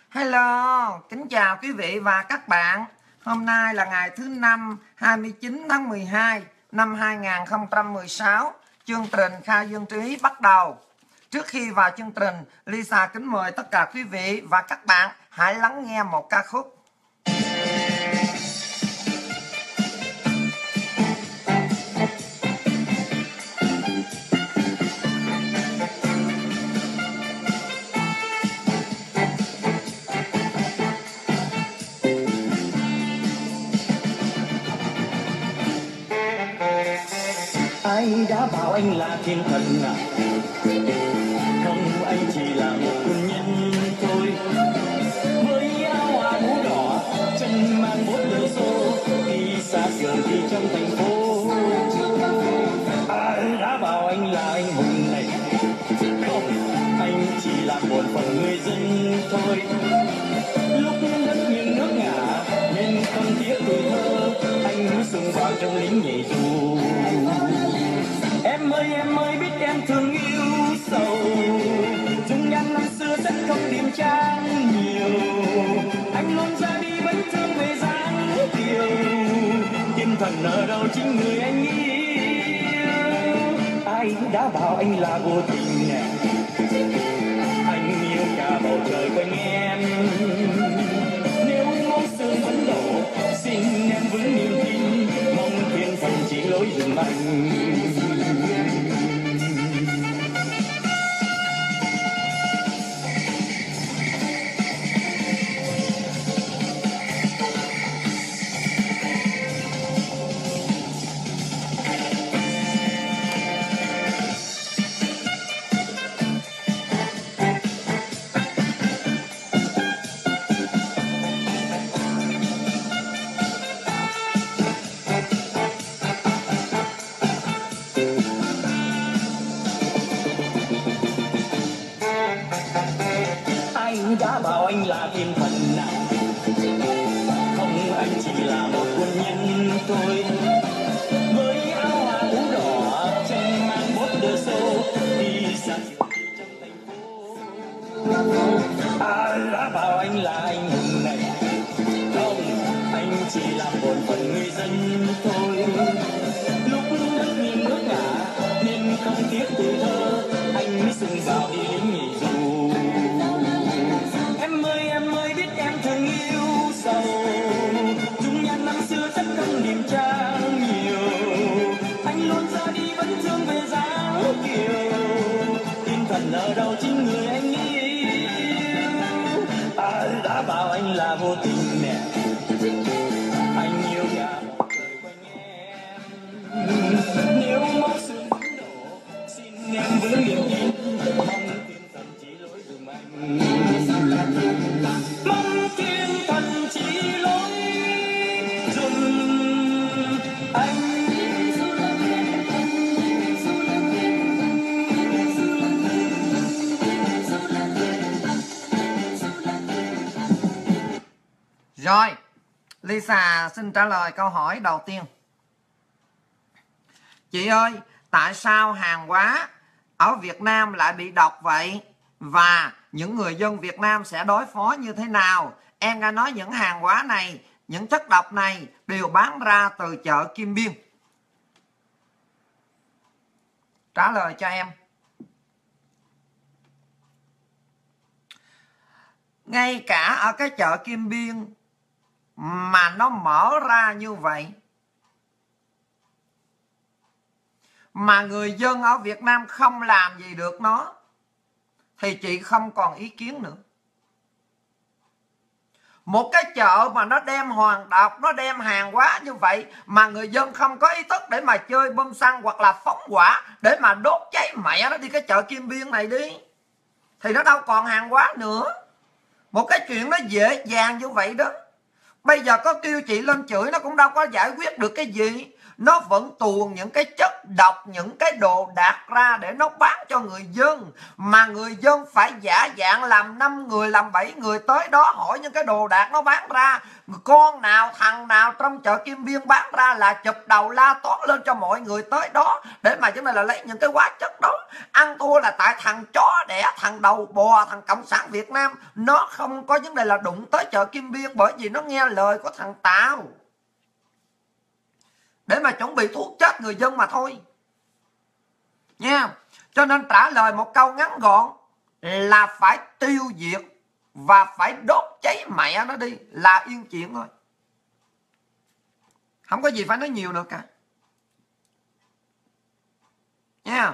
Hello, kính chào quý vị và các bạn. Hôm nay là ngày thứ Năm 29 tháng 12 năm 2016. Chương trình Khai Dương Trí bắt đầu. Trước khi vào chương trình, Lisa kính mời tất cả quý vị và các bạn hãy lắng nghe một ca khúc. Ai đã bảo anh là thiên thần à? Không, anh chỉ là một quân nhân thôi. Với áo hoa mũ đỏ, chân mang bốt lơ xô, đi xa trường đi trong thành phố. Ai đã bảo anh là anh hùng này? Không, anh chỉ là một phần người dân thôi. Lúc đất nghiêng nước ngả nên không tiếc tuổi thơ, anh mới xông vào trong lính nhảy dù. Em ơi biết em thương yêu sầu, dung nhan năm xưa rất không điềm trang nhiều. Anh luôn ra đi vẫn thương về dáng kiều, thiên thần ở đâu chính người anh yêu. Ai đã bảo anh là vô tình nè? Anh yêu cả bầu trời quanh em. Nếu máu xương vẫn đổ, xin em vững niềm tin, mong thiên thần chỉ lối dùm anh. Đã bảo anh là thiên thần nào? Không, anh chỉ là một quân nhân thôi. Với áo hoa mũ đỏ, chân mang bốt đơ xô, đi xa trường trong thành phố. Ai đã bảo anh là anh hùng này? Không, anh chỉ là một phần người dân thôi. Lúc đất nghiêng nước ngả nên không tiếc tuổi thơ, anh mới xông vào đi lính nhảy dù. Em ơi biết em thương yêu sầu, dung nhan năm xưa rất không điềm trang nhiều. Anh luôn ra đi vẫn thương về dáng kiều, thiên thần ở đâu chính người anh yêu. Ai đã bảo anh là vô tình nè? Anh yêu cả bầu trời quanh em. Nếu máu xương vẫn đổ, xin em vững niềm tin, mong thiên thần chỉ lối dùm anh. Mong thiên thần chỉ lối dùm anh. Rồi, Lisa xin trả lời câu hỏi đầu tiên. Chị ơi, tại sao hàng hóa ở Việt Nam lại bị độc vậy? Và những người dân Việt Nam sẽ đối phó như thế nào? Em đã nói những hàng hóa này, những chất độc này đều bán ra từ chợ Kim Biên. Trả lời cho em. Ngay cả ở cái chợ Kim Biên mà nó mở ra như vậy, mà người dân ở Việt Nam không làm gì được nó, thì chị không còn ý kiến nữa. Một cái chợ mà nó đem hoàng độc, nó đem hàng hóa như vậy mà người dân không có ý thức để mà chơi bom xăng hoặc là phóng hỏa để mà đốt cháy mẹ nó đi cái chợ Kim Biên này đi, thì nó đâu còn hàng hóa nữa. Một cái chuyện nó dễ dàng như vậy đó. Bây giờ có kêu chị lên chửi nó cũng đâu có giải quyết được cái gì. nó vẫn tuồn những cái chất độc, những cái đồ đạc ra để nó bán cho người dân, mà người dân phải giả dạng làm 5 người làm 7 người tới đó hỏi những cái đồ đạc nó bán ra, con nào thằng nào trong chợ Kim Biên bán ra là chụp đầu la toán lên cho mọi người tới đó để mà chúng này là lấy những cái hóa chất đó. Ăn thua là tại thằng chó đẻ, thằng đầu bò, thằng Cộng sản Việt Nam nó không có vấn đề là đụng tới chợ Kim Biên, bởi vì nó nghe lời của thằng Tào để mà chuẩn bị thuốc chết người dân mà thôi nha. Cho nên trả lời một câu ngắn gọn là phải tiêu diệt và phải đốt cháy mẹ nó đi là yên chuyện thôi, không có gì phải nói nhiều nữa cả nha.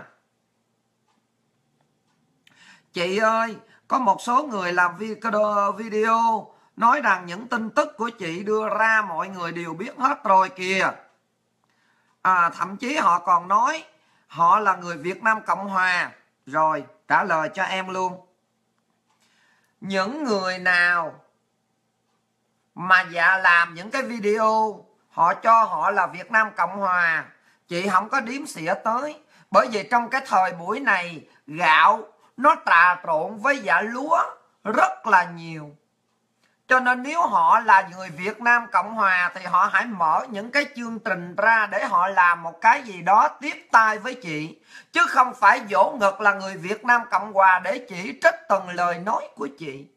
Chị ơi, có một số người làm video nói rằng những tin tức của chị đưa ra mọi người đều biết hết rồi kìa. Thậm chí họ còn nói họ là người Việt Nam Cộng Hòa. Rồi, trả lời cho em luôn. Những người nào mà làm những cái video họ cho họ là Việt Nam Cộng Hòa, chị không có điếm xỉa tới. Bởi vì trong cái thời buổi này gạo nó trà trộn với lúa rất là nhiều. Cho nên nếu họ là người Việt Nam Cộng Hòa thì họ hãy mở những cái chương trình ra để họ làm một cái gì đó tiếp tay với chị, chứ không phải vỗ ngực là người Việt Nam Cộng Hòa để chỉ trích từng lời nói của chị.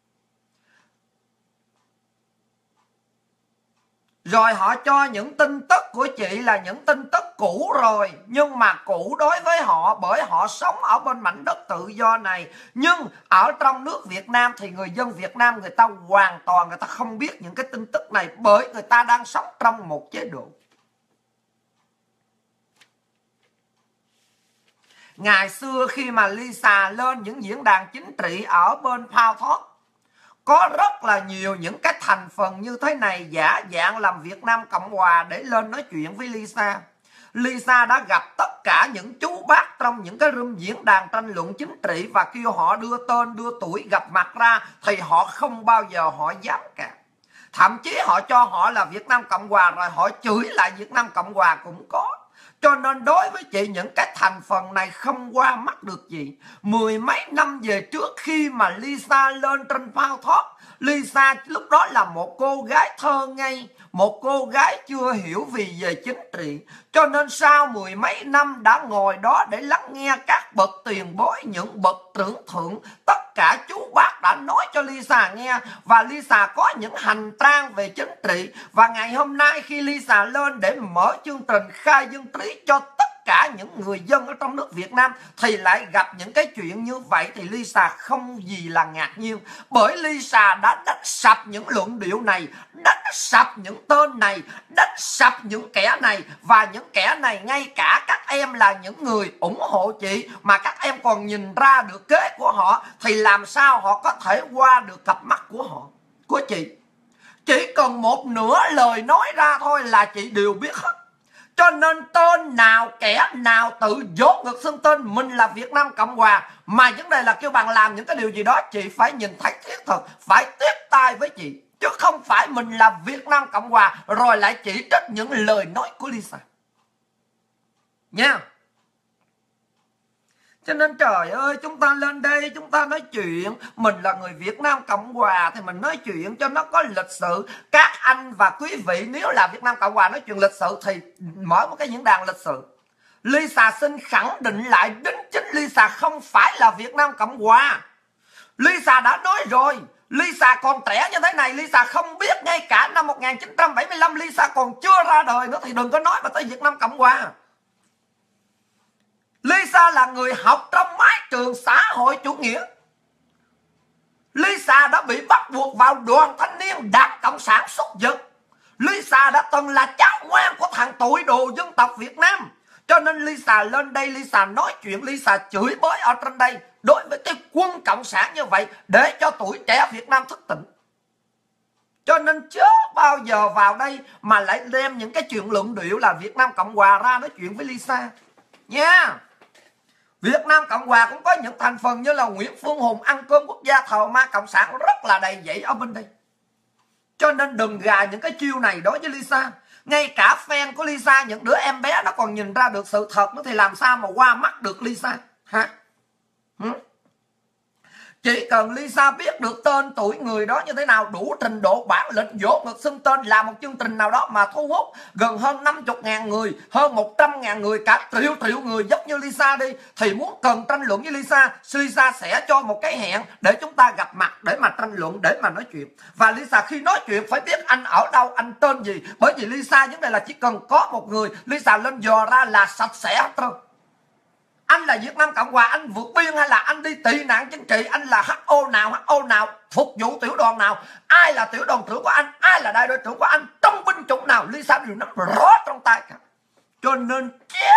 Rồi họ cho những tin tức của chị là những tin tức cũ rồi, nhưng mà cũ đối với họ bởi họ sống ở bên mảnh đất tự do này. Nhưng ở trong nước Việt Nam thì người dân Việt Nam người ta hoàn toàn người ta không biết những cái tin tức này, bởi người ta đang sống trong một chế độ. Ngày xưa khi mà Lisa lên những diễn đàn chính trị ở bên Phao Thoát, có rất là nhiều những cái thành phần như thế này giả dạng làm Việt Nam Cộng Hòa để lên nói chuyện với Lisa. Lisa đã gặp tất cả những chú bác trong những cái room diễn đàn tranh luận chính trị và kêu họ đưa tên, đưa tuổi, gặp mặt ra thì họ không bao giờ họ dám cả. Thậm chí họ cho họ là Việt Nam Cộng Hòa rồi họ chửi lại Việt Nam Cộng Hòa cũng có. Cho nên đối với chị những cái thành phần này không qua mắt được chị. Mười mấy năm về trước khi mà Lisa lên trên Phao Thoát, Lisa lúc đó là một cô gái thơ ngây, một cô gái chưa hiểu gì về chính trị. Cho nên sau mười mấy năm đã ngồi đó để lắng nghe các bậc tiền bối, những bậc trưởng thượng, tất cả chú bác đã nói cho Lisa nghe. Và Lisa có những hành trang về chính trị. Và ngày hôm nay khi Lisa lên để mở chương trình khai dân trí cho tất cả những người dân ở trong nước Việt Nam thì lại gặp những cái chuyện như vậy, thì Lisa không gì là ngạc nhiên. Bởi Lisa đã đánh sập những luận điệu này, đánh sập những tên này, đánh sập những kẻ này. Và những kẻ này ngay cả các em là những người ủng hộ chị mà các em còn nhìn ra được kế của họ, thì làm sao họ có thể qua được cặp mắt của họ, của chị. Chỉ cần một nửa lời nói ra thôi là chị đều biết hết. Cho nên tên nào kẻ nào tự dốt ngực xưng tên mình là Việt Nam Cộng Hòa mà vấn đề là kêu bằng làm những cái điều gì đó, chị phải nhìn thấy thiết thực, phải tiếp tay với chị, chứ không phải mình là Việt Nam Cộng Hòa rồi lại chỉ trích những lời nói của Lisa nha. Cho nên trời ơi, chúng ta lên đây chúng ta nói chuyện, mình là người Việt Nam Cộng Hòa thì mình nói chuyện cho nó có lịch sự. Các anh và quý vị nếu là Việt Nam Cộng Hòa nói chuyện lịch sự thì mở một cái diễn đàn lịch sự. Lisa xin khẳng định lại đính chính Lisa không phải là Việt Nam Cộng Hòa. Lisa đã nói rồi, Lisa còn trẻ như thế này, Lisa không biết ngay cả năm 1975 Lisa còn chưa ra đời nữa thì đừng có nói mà tới Việt Nam Cộng Hòa. Lisa là người học trong mái trường xã hội chủ nghĩa. Lisa đã bị bắt buộc vào đoàn thanh niên Đảng Cộng sản xuất vật. Lisa đã từng là cháu ngoan của thằng tụi đồ dân tộc Việt Nam. Cho nên Lisa lên đây, Lisa nói chuyện, Lisa chửi bới ở trên đây đối với cái quân Cộng sản như vậy để cho tuổi trẻ Việt Nam thức tỉnh. Cho nên chớ bao giờ vào đây mà lại đem những cái chuyện luận điệu là Việt Nam Cộng Hòa ra nói chuyện với Lisa nha. Việt Nam Cộng Hòa cũng có những thành phần như là Nguyễn Phương Hùng ăn cơm quốc gia thờ ma Cộng sản rất là đầy dẫy ở bên đây. Cho nên đừng gài những cái chiêu này đối với Lisa. Ngay cả fan của Lisa, những đứa em bé nó còn nhìn ra được sự thật nữa, thì làm sao mà qua mắt được Lisa hả? Chỉ cần Lisa biết được tên tuổi người đó như thế nào, đủ trình độ bản lĩnh dỗ ngực xưng tên, làm một chương trình nào đó mà thu hút gần hơn 50.000 người, hơn 100.000 người, cả triệu người giống như Lisa đi, thì muốn cần tranh luận với Lisa sẽ cho một cái hẹn để chúng ta gặp mặt để mà tranh luận, để mà nói chuyện. Và Lisa khi nói chuyện phải biết anh ở đâu, anh tên gì, bởi vì Lisa vấn đề là chỉ cần có một người Lisa lên dò ra là sạch sẽ hết trơn. Anh là Việt Nam Cộng Hòa, anh vượt biên hay là anh đi tị nạn chính trị, anh là HO nào, phục vụ tiểu đoàn nào, ai là tiểu đoàn trưởng của anh, ai là đại đội trưởng của anh, trong binh chủng nào, Lisa đều nắm rõ trong tay cả. Cho nên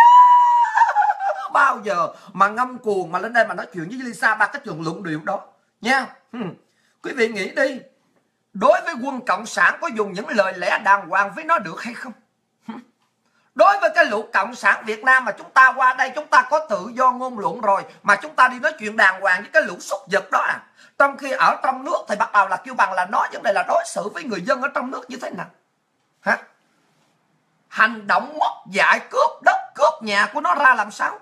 bao giờ mà ngâm cuồng mà lên đây mà nói chuyện với Lisa ba cái trường luận điệu đó nha. Quý vị nghĩ đi, đối với quân cộng sản có dùng những lời lẽ đàng hoàng với nó được hay không? Đối với cái lũ cộng sản Việt Nam mà chúng ta qua đây, chúng ta có tự do ngôn luận rồi, mà chúng ta đi nói chuyện đàng hoàng với cái lũ súc vật đó à? Trong khi ở trong nước thì bắt đầu là kêu bằng là nói vấn đề là đối xử với người dân ở trong nước như thế nào hả? Hành động mất dạy, cướp đất cướp nhà của nó ra làm sao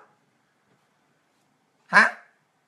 hả?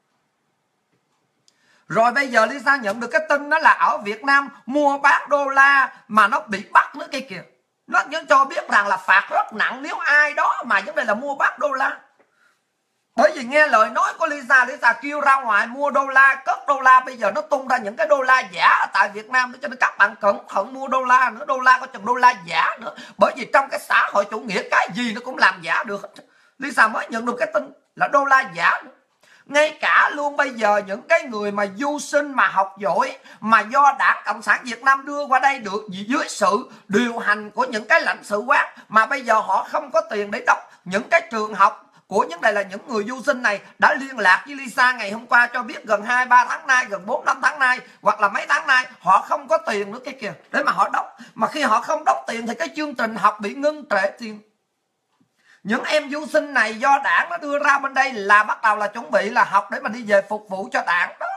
Rồi bây giờ Lisa nhận được cái tin đó là ở Việt Nam mua bán đô la mà nó bị bắt nữa kia kìa. Nó cho biết rằng là phạt rất nặng nếu ai đó mà vấn đề là mua bán đô la. Bởi vì nghe lời nói của Lisa kêu ra ngoài mua đô la, cất đô la. Bây giờ nó tung ra những cái đô la giả ở tại Việt Nam, cho nên các bạn cẩn thận mua đô la nữa. Đô la có chừng đô la giả nữa, bởi vì trong cái xã hội chủ nghĩa cái gì nó cũng làm giả được. Lisa mới nhận được cái tin là đô la giả nữa. Ngay cả luôn bây giờ những cái người mà du sinh mà học giỏi mà do Đảng Cộng sản Việt Nam đưa qua đây được dưới sự điều hành của những cái lãnh sự quán, mà bây giờ họ không có tiền để đọc những cái trường học của những này là những người du sinh này đã liên lạc với Lisa ngày hôm qua cho biết gần 2-3 tháng nay, gần 4-5 tháng nay hoặc là mấy tháng nay họ không có tiền nữa cái kìa để mà họ đọc. Mà khi họ không đọc tiền thì cái chương trình học bị ngưng trệ tiền. Những em du sinh này do đảng nó đưa ra bên đây là bắt đầu là chuẩn bị là học để mà đi về phục vụ cho đảng đó.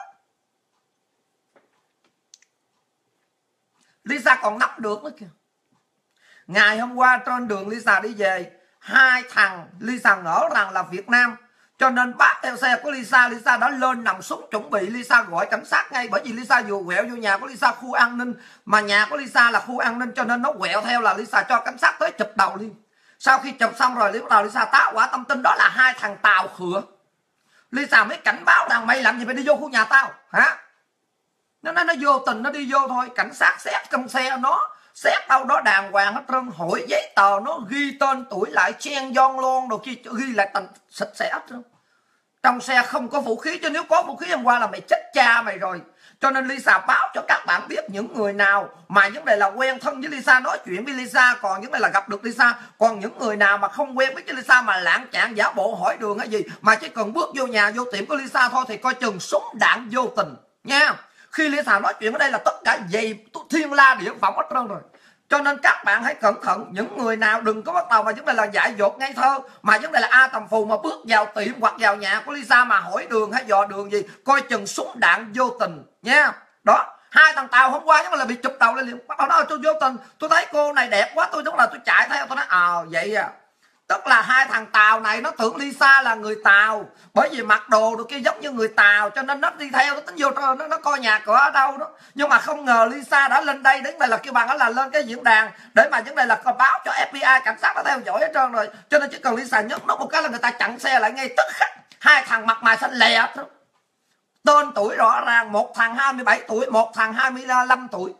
Lisa còn nắm được nữa kìa. Ngày hôm qua trên đường Lisa đi về, hai thằng Lisa ngỡ rằng là Việt Nam, cho nên bắt theo xe của Lisa đã lên nòng súng chuẩn bị. Lisa gọi cảnh sát ngay, bởi vì Lisa vừa quẹo vô nhà của Lisa, khu an ninh, mà nhà của Lisa là khu an ninh, cho nên nó quẹo theo là Lisa cho cảnh sát tới chụp đầu liền. Sau khi chụp xong rồi lúc đầu Lisa tá quả tâm tin đó là hai thằng Tàu khựa. Lisa mới cảnh báo rằng mày làm gì phải đi vô khu nhà tao hả? Nó vô tình nó đi vô thôi. Cảnh sát xét trong xe nó, xét đâu đó đàng hoàng hết trơn, hội giấy tờ nó ghi tên tuổi lại, chen John luôn đồ kia, ghi lại tầng sạch sẽ hết trơn. Trong xe không có vũ khí, chứ nếu có vũ khí hôm qua là mày chết cha mày rồi. Cho nên Lisa báo cho các bạn biết những người nào mà vấn đề là quen thân với Lisa, nói chuyện với Lisa, còn vấn đề là gặp được Lisa. Còn những người nào mà không quen với Lisa mà lạng chạng giả bộ hỏi đường hay gì, mà chỉ cần bước vô nhà vô tiệm của Lisa thôi thì coi chừng súng đạn vô tình nha. Khi Lisa nói chuyện ở đây là tất cả dày thiên la địa võng hết trơn rồi. Cho nên các bạn hãy cẩn thận. Những người nào đừng có bắt đầu mà vấn đề là dại dột ngây thơ, mà vấn đề là A Tầm Phù mà bước vào tiệm hoặc vào nhà của Lisa mà hỏi đường hay dò đường gì, coi chừng súng đạn vô tình nha. Đó, hai thằng Tàu hôm qua là bị chụp đầu lên liền. Bắt đầu nói tôi vô tình, tôi thấy cô này đẹp quá, tôi tôi chạy theo, tôi nói vậy à. Tức là hai thằng Tàu này nó tưởng Lisa là người Tàu, bởi vì mặc đồ được kia giống như người Tàu, cho nên nó đi theo, nó tính vô nó coi nhà cửa ở đâu đó. Nhưng mà không ngờ Lisa đã lên đây, đến đây là kêu bằng đó là lên cái diễn đàn để mà vấn đề là báo cho FBI, cảnh sát nó theo dõi hết trơn rồi. Cho nên chỉ cần Lisa nhấc nút một cái là người ta chặn xe lại ngay tức khắc. Hai thằng mặt mày xanh lè hết. Tên tuổi rõ ràng, một thằng 27 tuổi, một thằng 25 tuổi.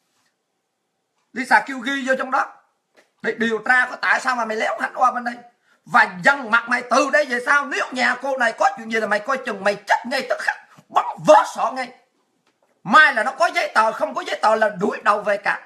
Lisa kêu ghi vô trong đó để điều tra có tại sao mà mày léo hành qua bên đây, và dằn mặt mày từ đây về sau. Nếu nhà cô này có chuyện gì là mày coi chừng mày chết ngay tức khắc, bắn vỡ sọ ngay. Mai là nó có giấy tờ, không có giấy tờ là đuổi đầu về cả.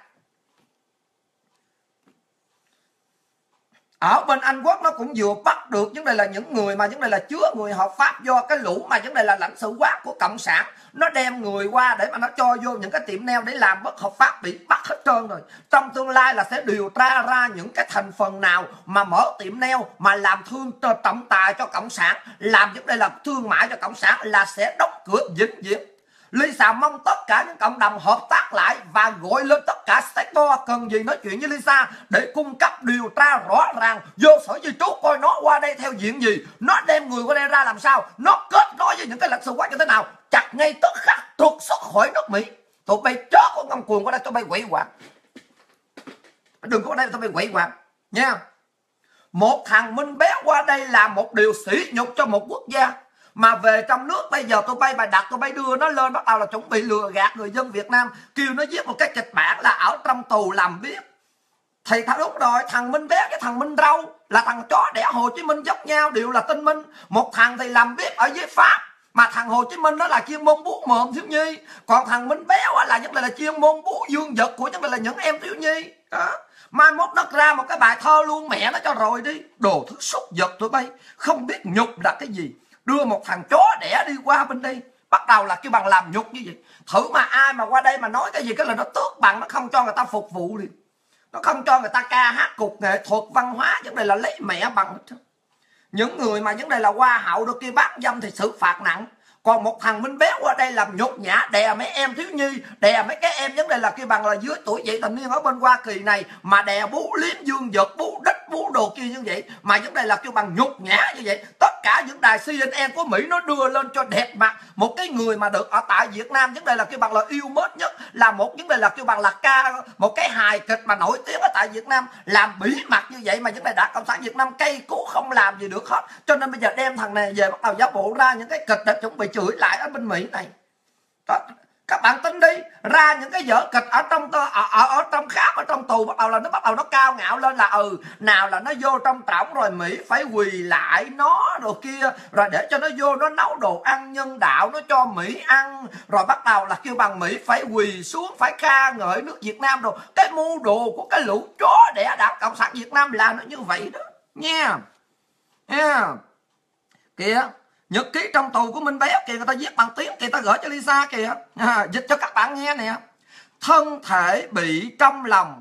Ở bên Anh Quốc nó cũng vừa bắt được vấn đề là những người mà vấn đề là chứa người hợp pháp, do cái lũ mà vấn đề là lãnh sự quán của Cộng sản nó đem người qua để mà nó cho vô những cái tiệm nail để làm bất hợp pháp, bị bắt hết trơn rồi. Trong tương lai là sẽ điều tra ra những cái thành phần nào mà mở tiệm nail mà làm trọng tài cho Cộng sản, làm vấn đề là thương mại cho Cộng sản, là sẽ đóng cửa vĩnh viễn. Lisa mong tất cả những cộng đồng hợp tác lại và gọi lên tất cả sector cần gì nói chuyện với Lisa để cung cấp điều tra rõ ràng vô Sở Di trú coi nó qua đây theo diện gì, nó đem người qua đây ra làm sao, nó kết nối với những cái lãnh sự quán như thế nào, chặt ngay tức khắc trục xuất khỏi nước Mỹ. Tụi bay chó con ngông cuồng qua đây, tụi bay quậy quạt, đừng có qua đây tụi bay quậy quạt nha. Một thằng Minh Béo qua đây là một điều sỉ nhục cho một quốc gia. Mà về trong nước bây giờ tụi bay bài đặt, tụi bay đưa nó lên bắt đầu là chuẩn bị lừa gạt người dân Việt Nam, kêu nó viết một cái kịch bản là ở trong tù làm biết. Thì đúng rồi, thằng Minh Béo với thằng Minh Râu là thằng chó đẻ Hồ Chí Minh giống nhau, đều là tinh minh. Một thằng thì làm biết ở dưới Pháp, mà thằng Hồ Chí Minh đó là chuyên môn bú mồm thiếu nhi, còn thằng Minh Béo là vấn đề là chuyên môn bú dương vật của vấn đề là những em thiếu nhi đó. Mai mốt nó ra một cái bài thơ luôn mẹ nó cho rồi đi. Đồ thứ súc vật tụi bay, không biết nhục là cái gì. Đưa một thằng chó đẻ đi qua bên đây, bắt đầu là kêu bằng làm nhục như vậy. Thử mà ai mà qua đây mà nói cái gì cái là nó tước bằng, nó không cho người ta phục vụ đi, nó không cho người ta ca hát cục nghệ thuật văn hóa, vấn đề là lấy mẹ bằng hết. Những người mà vấn đề là hoa hậu được kia bán dâm thì xử phạt nặng. Còn một thằng Minh Béo qua đây làm nhục nhã, đè mấy em thiếu nhi, đè mấy cái em vấn đề là kia bằng là dưới tuổi vị thành niên ở bên Hoa Kỳ này, mà đè bú liếm dương vật, bú đít, bú đồ kia như vậy, mà vấn đề là kêu bằng nhục nhã như vậy. Tất cả những đài CNN của Mỹ nó đưa lên cho đẹp mặt một cái người mà được ở tại Việt Nam, vấn đề là kêu bằng là yêu mến nhất, là một vấn đề là kêu bằng là một cái hài kịch mà nổi tiếng ở tại Việt Nam, làm bỉ mặt như vậy mà vấn đề Đảng Cộng sản Việt Nam cây cú không làm gì được hết. Cho nên bây giờ đem thằng này về bắt đầu giả bộ ra những cái kịch để chuẩn bị chửi lại ở bên Mỹ này đó. Các bạn tin đi, ra những cái vở kịch ở trong khám, ở trong tù, bắt đầu nó cao ngạo lên là nào là nó vô trong trỏng rồi Mỹ phải quỳ lại nó rồi kia, rồi để cho nó vô nó nấu đồ ăn nhân đạo, nó cho Mỹ ăn, rồi bắt đầu là kêu bằng Mỹ phải quỳ xuống, phải ca ngợi nước Việt Nam rồi. Cái mưu đồ của cái lũ chó đẻ Đảng Cộng sản Việt Nam là nó như vậy đó nha. Kìa, nhật ký trong tù của Minh Béo kìa, người ta viết bằng tiếng kìa, ta gửi cho Lisa kìa, dịch cho các bạn nghe nè. Thân thể bị trong lòng,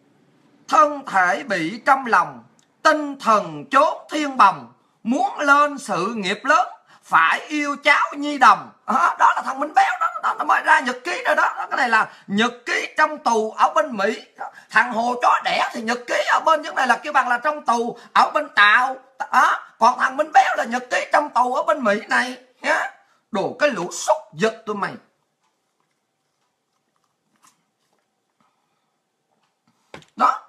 tinh thần chốn thiên bồng, muốn lên sự nghiệp lớn phải yêu cháu nhi đồng. Đó là thằng Minh Béo đó, nó mới ra nhật ký rồi đó. Cái này là nhật ký trong tù ở bên Mỹ. Thằng Hồ chó đẻ thì nhật ký ở bên, vấn này là kêu bằng là trong tù ở bên Tàu. Còn thằng Minh Béo là nhật ký trong tù ở bên Mỹ này. Đồ cái lũ súc vật tụi mày. Đó,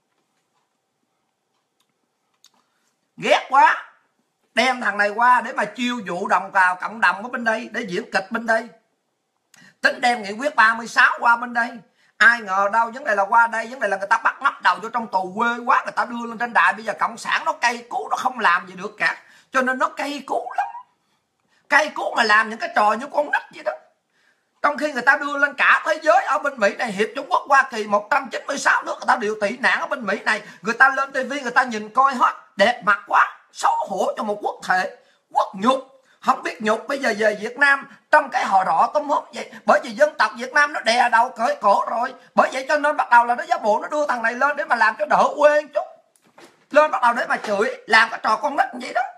ghét quá. Đem thằng này qua để mà chiêu dụ đồng bào cộng đồng ở bên đây, để diễn kịch bên đây, tính đem nghị quyết 36 qua bên đây. Ai ngờ đâu vấn đề là qua đây, vấn đề là người ta bắt ngóc đầu vô trong tù quê quá, người ta đưa lên trên đài. Bây giờ cộng sản nó cay cú, nó không làm gì được cả, cho nên nó cay cú lắm. Cay cú mà làm những cái trò như con nít vậy đó. Trong khi người ta đưa lên cả thế giới ở bên Mỹ này, Hiệp Trung Quốc Hoa Kỳ 196 nước người ta đều tị nạn ở bên Mỹ này, người ta lên tivi người ta nhìn coi hết, đẹp mặt quá, xấu hổ cho một quốc thể, quốc nhục. Không biết nhục, bây giờ về Việt Nam trong cái họ rọ tôm hút vậy. Bởi vì dân tộc Việt Nam nó đè đầu cởi cổ rồi. Bởi vậy cho nên bắt đầu là nó giả bộ nó đưa thằng này lên để mà làm cho đỡ quê chút. Lên bắt đầu để mà chửi, làm cái trò con nít vậy đó.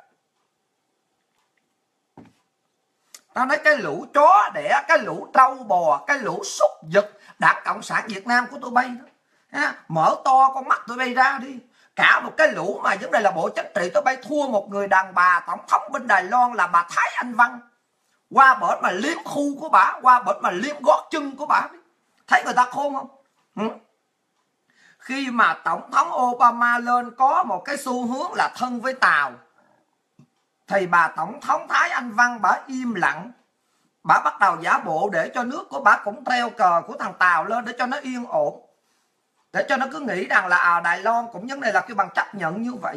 Tao nói cái lũ chó đẻ, cái lũ trâu bò, cái lũ súc vật Đảng Cộng sản Việt Nam của tụi bay đó. Mở to con mắt tụi bay ra đi. Cả một cái lũ mà vấn đề là Bộ Chính trị tụi bay thua một người đàn bà tổng thống bên Đài Loan là bà Thái Anh Văn. Qua bển mà liếm khu của bà, qua bển mà liếm gót chân của bà. Thấy người ta khôn không? Khi mà tổng thống Obama lên có một cái xu hướng là thân với Tàu, thì bà tổng thống Thái Anh Văn bà im lặng. Bà bắt đầu giả bộ để cho nước của bà cũng treo cờ của thằng Tàu lên để cho nó yên ổn, để cho nó cứ nghĩ rằng là Đài Loan cũng vấn đề là cái bằng chấp nhận như vậy.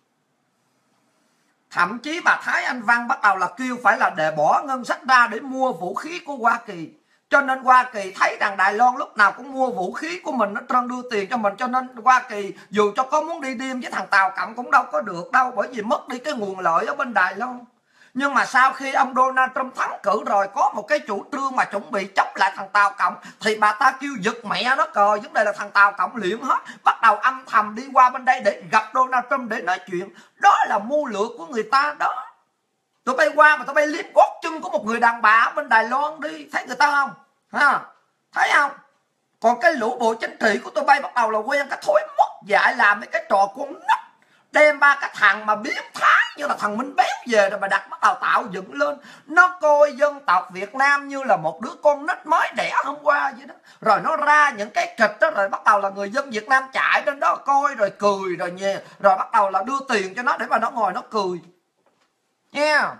Thậm chí bà Thái Anh Văn bắt đầu là kêu phải là để bỏ ngân sách ra để mua vũ khí của Hoa Kỳ. Cho nên Hoa Kỳ thấy rằng Đài Loan lúc nào cũng mua vũ khí của mình, nó trân đưa tiền cho mình. Cho nên Hoa Kỳ dù cho có muốn đi đêm với thằng Tàu Cộng cũng đâu có được đâu, bởi vì mất đi cái nguồn lợi ở bên Đài Loan. Nhưng mà sau khi ông Donald Trump thắng cử rồi, có một cái chủ trương mà chuẩn bị chống lại thằng Tàu Cộng, thì bà ta kêu giật mẹ nó cờ, vấn đề là thằng Tàu Cộng liệm hết, bắt đầu âm thầm đi qua bên đây để gặp Donald Trump để nói chuyện. Đó là mưu lược của người ta đó. Tụi bay qua mà tụi bay liếm gót chân của một người đàn bà ở bên Đài Loan đi, thấy người ta không? Ha, thấy không? Còn cái lũ bộ chính trị của tụi bay bắt đầu là quen cái thói mất dạy làm mấy cái trò con nít, đem ba cái thằng mà biến thái như là thằng Minh Béo về rồi mà đặt bắt đầu tạo dựng lên. Nó coi dân tộc Việt Nam như là một đứa con nít mới đẻ hôm qua vậy đó. Rồi nó ra những cái kịch đó, rồi bắt đầu là người dân Việt Nam chạy đến đó coi rồi cười rồi nhè, rồi bắt đầu là đưa tiền cho nó để mà nó ngồi nó cười nha. Yeah.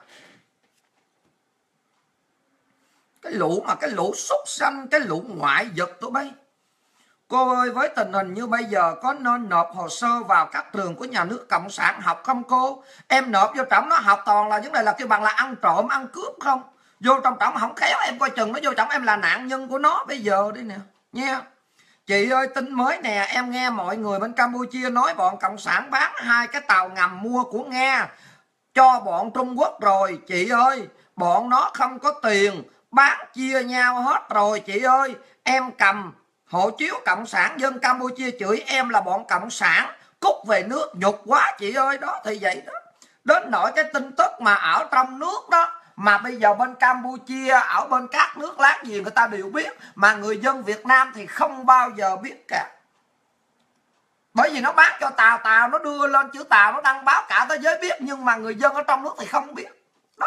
Cái lũ súc sanh, cái lũ ngoại vật tụi bay. Cô ơi, với tình hình như bây giờ có nên nộp hồ sơ vào các trường của nhà nước Cộng sản học không cô? Em nộp vô trọng nó học toàn là vấn đề là kêu bằng là ăn trộm, ăn cướp không? Vô trong trọng không khéo em coi chừng nó vô trọng em là nạn nhân của nó bây giờ đi nè. Nha. Chị ơi, tin mới nè, em nghe mọi người bên Campuchia nói bọn Cộng sản bán 2 cái tàu ngầm mua của Nga cho bọn Trung Quốc rồi. Chị ơi, bọn nó không có tiền, bán chia nhau hết rồi chị ơi. Em cầm hộ chiếu Cộng sản, dân Campuchia chửi em là bọn Cộng sản, cút về nước nhục quá chị ơi. Đó thì vậy đó. Đến nỗi cái tin tức mà ở trong nước đó, mà bây giờ bên Campuchia, ở bên các nước láng giềng người ta đều biết, mà người dân Việt Nam thì không bao giờ biết cả. Bởi vì nó bán cho Tàu, Tàu nó đưa lên chữ Tàu, nó đăng báo cả thế giới biết, nhưng mà người dân ở trong nước thì không biết. Đó.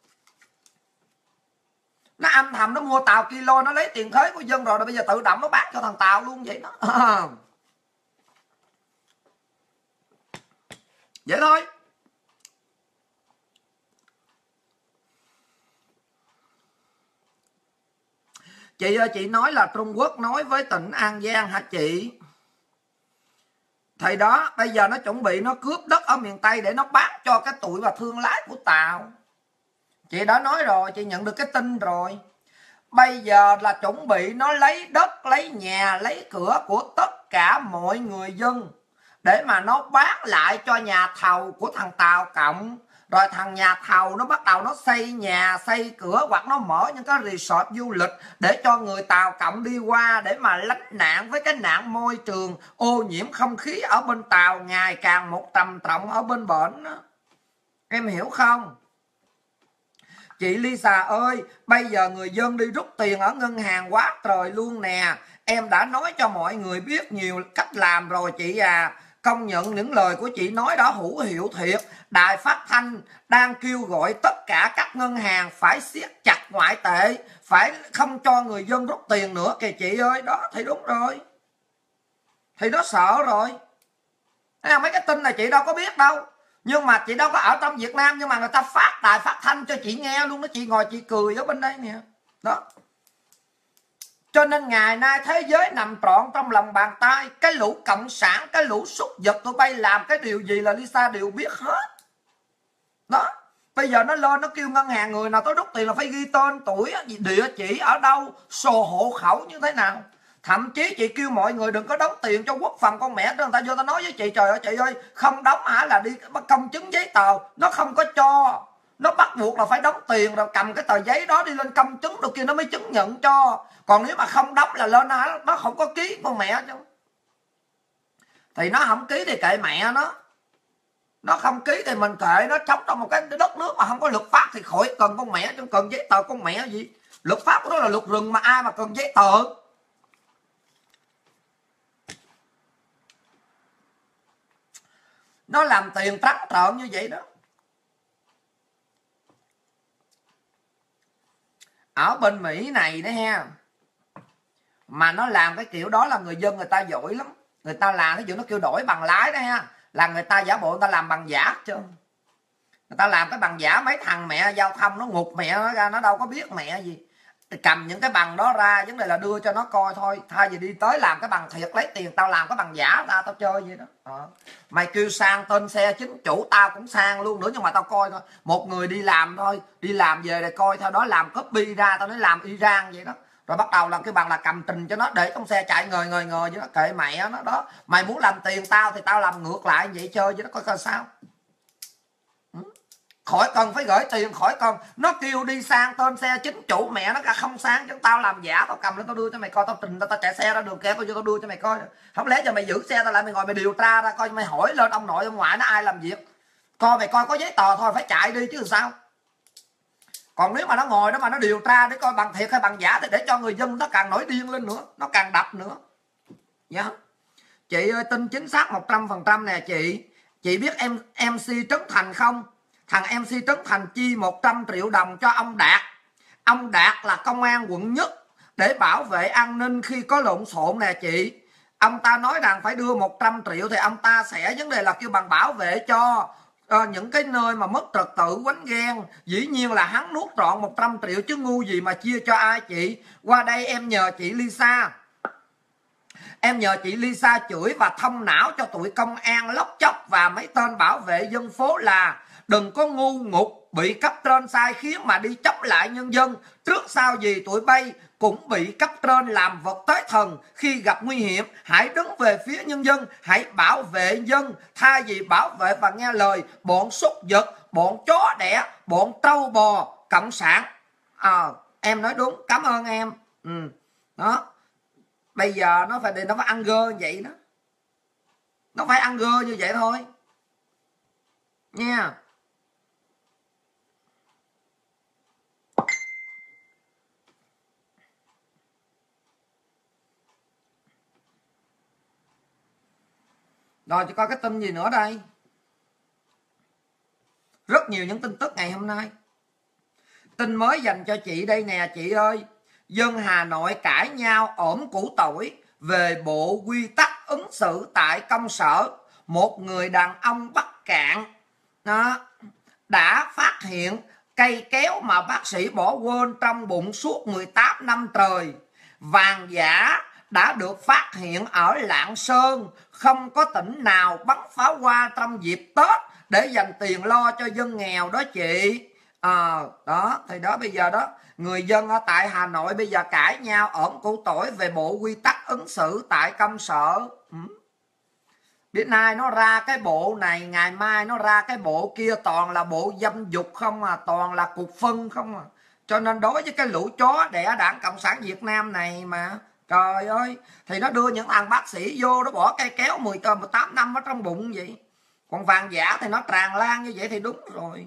Nó âm thầm nó mua Tàu kilo, nó lấy tiền thuế của dân rồi bây giờ tự động nó bán cho thằng Tàu luôn vậy đó. Vậy thôi. Chị ơi, chị nói là Trung Quốc nói với tỉnh An Giang hả chị? Thì đó, bây giờ nó chuẩn bị nó cướp đất ở miền Tây để nó bán cho cái tụi và thương lái của Tàu. Chị đã nói rồi, chị nhận được cái tin rồi. Bây giờ là chuẩn bị nó lấy đất, lấy nhà, lấy cửa của tất cả mọi người dân để mà nó bán lại cho nhà thầu của thằng Tàu Cộng. Rồi thằng nhà thầu nó bắt đầu nó xây nhà, xây cửa, hoặc nó mở những cái resort du lịch để cho người Tàu Cộng đi qua để mà lánh nạn với cái nạn môi trường ô nhiễm không khí ở bên Tàu ngày càng một trầm trọng ở bên bển đó. Em hiểu không? Chị Lisa ơi, bây giờ người dân đi rút tiền ở ngân hàng quá trời luôn nè. Em đã nói cho mọi người biết nhiều cách làm rồi chị à. Công nhận những lời của chị nói đó hữu hiệu thiệt. Đài Phát Thanh đang kêu gọi tất cả các ngân hàng phải siết chặt ngoại tệ, phải không cho người dân rút tiền nữa kìa chị ơi. Đó thì đúng rồi. Thì nó sợ rồi. Mấy cái tin này chị đâu có biết đâu. Nhưng mà chị đâu có ở trong Việt Nam, nhưng mà người ta phát Đài Phát Thanh cho chị nghe luôn đó. Chị ngồi chị cười ở bên đây nè. Đó. Cho nên ngày nay thế giới nằm trọn trong lòng bàn tay. Cái lũ cộng sản, cái lũ súc vật tụi bay làm cái điều gì là Lisa đều biết hết. Đó. Bây giờ nó lên nó kêu ngân hàng người nào tới rút tiền là phải ghi tên, tuổi, địa chỉ ở đâu, sổ hộ khẩu như thế nào. Thậm chí chị kêu mọi người đừng có đóng tiền cho quốc phòng con mẹ đó. Người ta vô ta nói với chị, trời ơi chị ơi, không đóng hả là đi công chứng giấy tờ. Nó không có cho. Nó bắt buộc là phải đóng tiền rồi cầm cái tờ giấy đó đi lên công chứng rồi kia nó mới chứng nhận cho. Còn nếu mà không đóng là lên hả, nó không có ký con mẹ chứ. Thì nó không ký thì kệ mẹ nó. Nó không ký thì mình kệ nó, sống trong một cái đất nước mà không có luật pháp thì khỏi cần con mẹ chứ cần giấy tờ con mẹ gì. Luật pháp của nó là luật rừng mà ai mà cần giấy tờ. Nó làm tiền trắng trợn như vậy đó. Ở bên Mỹ này đó ha, mà nó làm cái kiểu đó là người dân người ta giỏi lắm. Người ta làm cái chuyện nó kêu đổi bằng lái đó ha, là người ta giả bộ người ta làm bằng giả chứ. Người ta làm cái bằng giả, mấy thằng mẹ giao thông nó ngục mẹ nó ra, nó đâu có biết mẹ gì. Cầm những cái bằng đó ra, vấn đề là đưa cho nó coi thôi. Thay vì đi tới làm cái bằng thiệt lấy tiền, tao làm cái bằng giả ra tao chơi vậy đó. Mày kêu sang tên xe chính chủ tao cũng sang luôn nữa, nhưng mà tao coi thôi. Một người đi làm thôi, đi làm về để coi theo đó, làm copy ra tao nói làm Iran vậy đó. Rồi bắt đầu làm cái bằng là cầm trình cho nó để trong xe chạy ngời vậy đó, kệ mẹ nó đó. Mày muốn làm tiền tao thì tao làm ngược lại vậy chơi vậy đó, coi sao. Khỏi cần phải gửi tiền, khỏi cần. Nó kêu đi sang tên xe chính chủ mẹ nó cả không sang chứ. Tao làm giả, tao cầm lên tao đưa cho mày coi, tao trình tao chạy xe ra đường kẹp tao vô tao đưa cho mày coi. Không lẽ giờ mày giữ xe tao lại mày ngồi mày điều tra ra coi, mày hỏi lên ông nội ông ngoại nó ai làm việc. Coi mày coi có giấy tờ thôi phải chạy đi chứ sao. Còn nếu mà nó ngồi đó mà nó điều tra để coi bằng thiệt hay bằng giả thì để cho người dân nó càng nổi điên lên nữa, nó càng đập nữa. Dạ. Chị ơi, tin chính xác 100% nè chị. Chị biết em MC Trấn Thành không? Thằng MC Trấn Thành chi 100 triệu đồng cho ông Đạt. Ông Đạt là công an quận Nhất để bảo vệ an ninh khi có lộn xộn nè chị. Ông ta nói rằng phải đưa 100 triệu thì ông ta sẽ vấn đề là kêu bằng bảo vệ cho những cái nơi mà mất trật tự quánh ghen. Dĩ nhiên là hắn nuốt trọn 100 triệu chứ ngu gì mà chia cho ai chị. Qua đây em nhờ chị Lisa. Em nhờ chị Lisa chửi và thông não cho tụi công an lóc chóc và mấy tên bảo vệ dân phố là đừng có ngu ngục bị cấp trên sai khiến mà đi chóc lại nhân dân. Trước sau gì tụi bay cũng bị cấp trên làm vật tới thần. Khi gặp nguy hiểm hãy đứng về phía nhân dân, hãy bảo vệ dân thay vì bảo vệ và nghe lời bọn súc vật, bọn chó đẻ, bọn trâu bò cộng sản. Em nói đúng, cảm ơn em. Đó, bây giờ nó phải ăn gơ như vậy đó, nó phải ăn gơ như vậy thôi nha. Rồi chị coi cái tin gì nữa đây. Rất nhiều những tin tức ngày hôm nay. Tin mới dành cho chị đây nè chị ơi. Dân Hà Nội cãi nhau ổm củ tỏi về bộ quy tắc ứng xử tại công sở. Một người đàn ông Bắc Cạn đã phát hiện cây kéo mà bác sĩ bỏ quên trong bụng suốt 18 năm trời. Vàng giả đã được phát hiện ở Lạng Sơn. Không có tỉnh nào bắn pháo hoa trong dịp Tết để dành tiền lo cho dân nghèo đó chị. Đó thì đó, bây giờ đó người dân ở tại Hà Nội bây giờ cãi nhau ổn củ tỏi về bộ quy tắc ứng xử tại công sở. Bữa nay nó ra cái bộ này, ngày mai nó ra cái bộ kia, toàn là bộ dâm dục không à, toàn là cục phân không à. Cho nên đối với cái lũ chó đẻ Đảng Cộng sản Việt Nam này mà trời ơi, thì nó đưa những thằng bác sĩ vô, nó bỏ cây kéo 18 năm ở trong bụng vậy. Còn vàng giả thì nó tràn lan như vậy thì đúng rồi.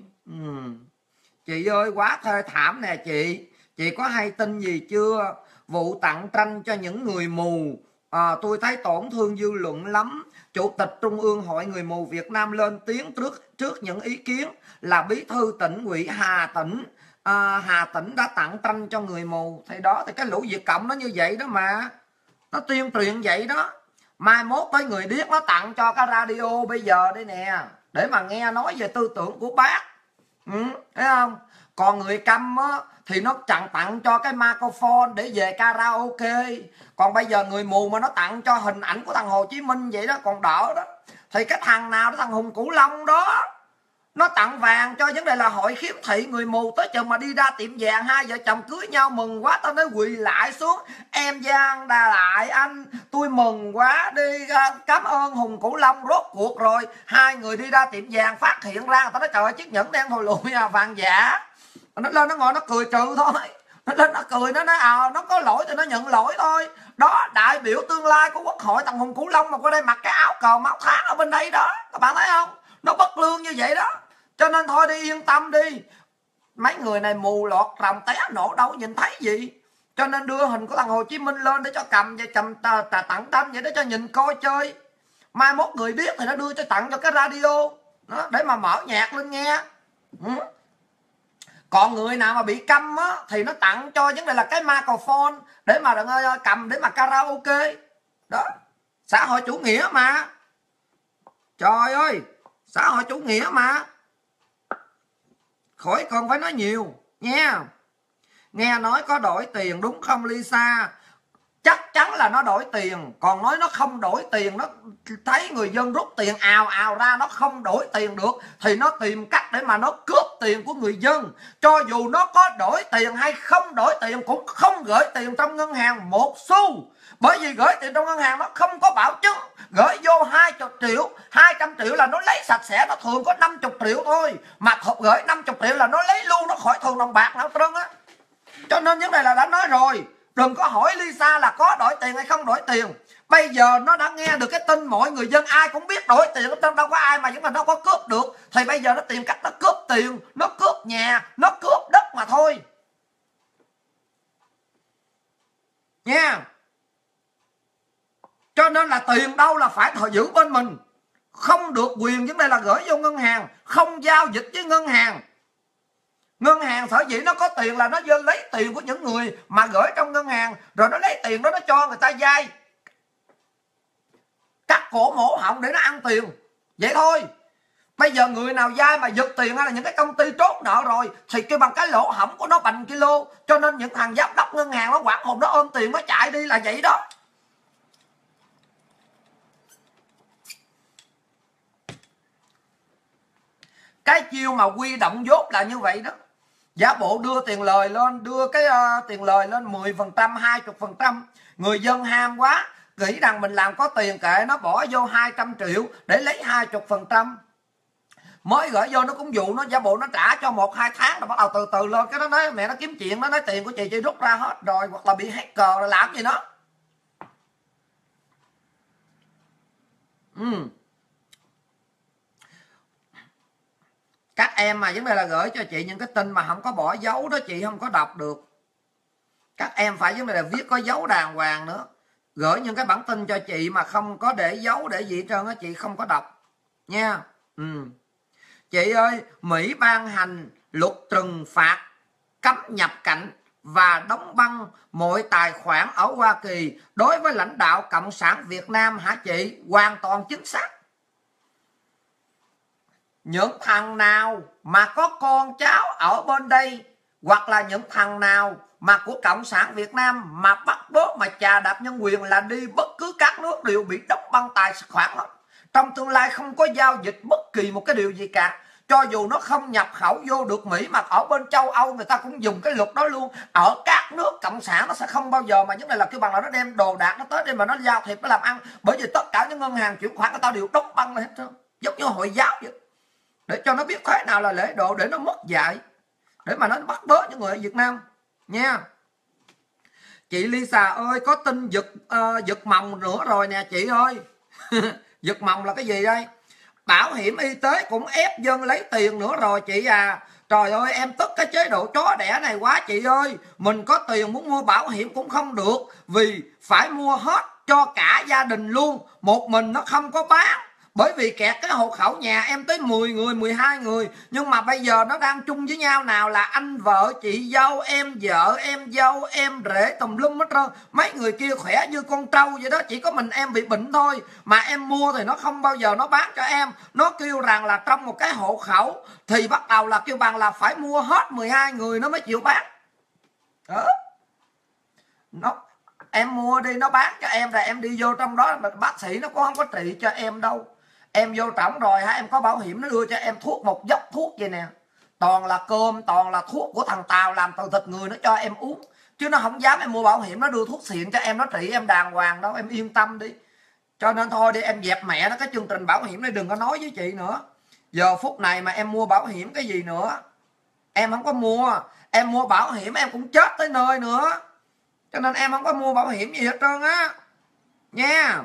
Chị ơi, quá thê thảm nè chị. Chị có hay tin gì chưa? Vụ tặng tranh cho những người mù, tôi thấy tổn thương dư luận lắm. Chủ tịch Trung ương Hội Người Mù Việt Nam lên tiếng trước những ý kiến là bí thư tỉnh ủy Hà Tĩnh đã tặng tranh cho người mù. Thì đó, thì cái lũ Việt Cộng nó như vậy đó mà, nó tuyên truyền vậy đó. Mai mốt tới người điếc nó tặng cho cái radio bây giờ đây nè, để mà nghe nói về tư tưởng của bác. Thấy không? Còn người câm á thì nó chẳng tặng cho cái microphone để về karaoke. Còn bây giờ người mù mà nó tặng cho hình ảnh của thằng Hồ Chí Minh vậy đó còn đỡ đó. Thì cái thằng nào đó, thằng Hùng Cửu Long đó, nó tặng vàng cho vấn đề là hội khiếm thị người mù. Tới chừng mà đi ra tiệm vàng, hai vợ chồng cưới nhau mừng quá, tao nói quỳ lại xuống, em Giang đà lại anh, tôi mừng quá, đi cảm ơn Hùng Cửu Long, rốt cuộc rồi. Hai người đi ra tiệm vàng phát hiện ra, tao nói trời ơi, chiếc nhẫn đen thùi lùi vàng giả. Nó lên nó ngồi nó cười trừ thôi, nó lên nó cười, nó nói nó có lỗi thì nó nhận lỗi thôi. Đó, đại biểu tương lai của Quốc hội thằng Hùng Cửu Long mà qua đây mặc cái áo cờ máu tháng ở bên đây đó, các bạn thấy không? Nó bất lương như vậy đó. Cho nên thôi đi, yên tâm đi. Mấy người này mù lọt rồng té nổ đâu nhìn thấy gì. Cho nên đưa hình của thằng Hồ Chí Minh lên để cho cầm và tặng tranh vậy, để cho nhìn coi chơi. Mai mốt người biết thì nó đưa cho tặng cho cái radio đó, để mà mở nhạc lên nghe. Còn người nào mà bị câm á thì nó tặng cho vấn đề là cái microphone để mà cầm để mà karaoke. Đó, xã hội chủ nghĩa mà. Trời ơi, xã hội chủ nghĩa mà. Khỏi cần phải nói nhiều nha. Nghe nói có đổi tiền đúng không Lisa? Chắc chắn là nó đổi tiền. Còn nói nó không đổi tiền, nó thấy người dân rút tiền ào ào ra, nó không đổi tiền được thì nó tìm cách để mà nó cướp tiền của người dân. Cho dù nó có đổi tiền hay không đổi tiền cũng không gửi tiền trong ngân hàng một xu. Bởi vì gửi tiền trong ngân hàng nó không có bảo chứng. Gửi vô 20 triệu, 200 triệu là nó lấy sạch sẽ, nó thường có 50 triệu thôi. Mà gửi 50 triệu là nó lấy luôn, nó khỏi thường đồng bạc nào trơn á. Cho nên vấn đề là đã nói rồi, Đừng có hỏi Lisa là có đổi tiền hay không đổi tiền. Bây giờ nó đã nghe được cái tin mọi người dân ai cũng biết đổi tiền, đâu có ai mà vẫn là nó có cướp được. Thì bây giờ nó tìm cách nó cướp tiền, nó cướp nhà, nó cướp đất mà thôi nha. Cho nên là tiền đâu là phải giữ bên mình, không được quyền vấn đề là gửi vô ngân hàng, không giao dịch với ngân hàng. Ngân hàng sở dĩ nó có tiền là nó lấy tiền của những người mà gửi trong ngân hàng, rồi nó lấy tiền đó nó cho người ta vay, cắt cổ mổ họng để nó ăn tiền, vậy thôi. Bây giờ người nào vay mà giật tiền hay là những cái công ty trốn nợ rồi thì kêu bằng cái lỗ hổng của nó bằng kilo. Cho nên những thằng giám đốc ngân hàng nó quảng hồn, nó ôm tiền nó chạy đi là vậy đó. Cái chiêu mà quy động vốn là như vậy đó. Giả bộ đưa tiền lời lên, đưa cái tiền lời lên 10%, 20%. Người dân ham quá, nghĩ rằng mình làm có tiền kệ nó, bỏ vô 200 triệu để lấy 20%. Mới gửi vô nó cũng dụ nó, giả bộ nó trả cho 1-2 tháng rồi bắt đầu từ từ lên. Cái nó nói mẹ nó kiếm chuyện, nó nói tiền của chị rút ra hết rồi, hoặc là bị hacker rồi làm gì nó. Các em mà vấn đề là gửi cho chị những cái tin mà không có bỏ dấu đó, chị không có đọc được. Các em phải vấn đề là viết có dấu đàng hoàng nữa. Gửi những cái bản tin cho chị mà không có để dấu để gì hết trơn á, chị không có đọc nha. Chị ơi, Mỹ ban hành luật trừng phạt cấm nhập cảnh và đóng băng mọi tài khoản ở Hoa Kỳ đối với lãnh đạo Cộng sản Việt Nam hả chị? Hoàn toàn chính xác. Những thằng nào mà có con cháu ở bên đây, hoặc là những thằng nào mà của Cộng sản Việt Nam mà bắt bớ mà chà đạp nhân quyền là đi bất cứ các nước đều bị đóng băng tài khoản đó. Trong tương lai không có giao dịch bất kỳ một cái điều gì cả. Cho dù nó không nhập khẩu vô được Mỹ, mà ở bên châu Âu người ta cũng dùng cái luật đó luôn. Ở các nước cộng sản nó sẽ không bao giờ mà vấn đề là kêu bằng là nó đem đồ đạc nó tới đây mà nó giao thiệp nó làm ăn. Bởi vì tất cả những ngân hàng chuyển khoản người ta đều đóng băng lên hết trơn, giống như Hồi giáo vậy. Để cho nó biết thế nào là lễ độ, để nó mất dạy, để mà nó bắt bớ những người ở Việt Nam nha. Chị Lisa ơi, có tin giật mồng nữa rồi nè chị ơi. Giật mồng là cái gì đây? Bảo hiểm y tế cũng ép dân lấy tiền nữa rồi chị à. Trời ơi, em tức cái chế độ chó đẻ này quá chị ơi. Mình có tiền muốn mua bảo hiểm cũng không được, vì phải mua hết cho cả gia đình luôn. Một mình nó không có bán, bởi vì kẹt cái hộ khẩu nhà em tới 10 người, 12 người. Nhưng mà bây giờ nó đang chung với nhau, nào là anh vợ, chị dâu, em vợ, em dâu, em rể, tùm lum hết trơn. Mấy người kia khỏe như con trâu vậy đó. Chỉ có mình em bị bệnh thôi. Mà em mua thì nó không bao giờ nó bán cho em. Nó kêu rằng là trong một cái hộ khẩu thì bắt đầu là kêu bằng là phải mua hết 12 người nó mới chịu bán đó. Em mua đi, nó bán cho em rồi em đi vô trong đó, bác sĩ nó cũng không có trị cho em đâu. Em vô trỏng rồi hả, em có bảo hiểm nó đưa cho em thuốc, một dốc thuốc vậy nè, toàn là cơm, toàn là thuốc của thằng Tàu làm từ thịt người nó cho em uống. Chứ nó không dám em mua bảo hiểm nó đưa thuốc xịn cho em, nó trị em đàng hoàng đâu, em yên tâm đi. Cho nên thôi đi, em dẹp mẹ nó cái chương trình bảo hiểm này, đừng có nói với chị nữa. Giờ phút này mà em mua bảo hiểm cái gì nữa, em không có mua. Em mua bảo hiểm em cũng chết tới nơi nữa. Cho nên em không có mua bảo hiểm gì hết trơn á nha.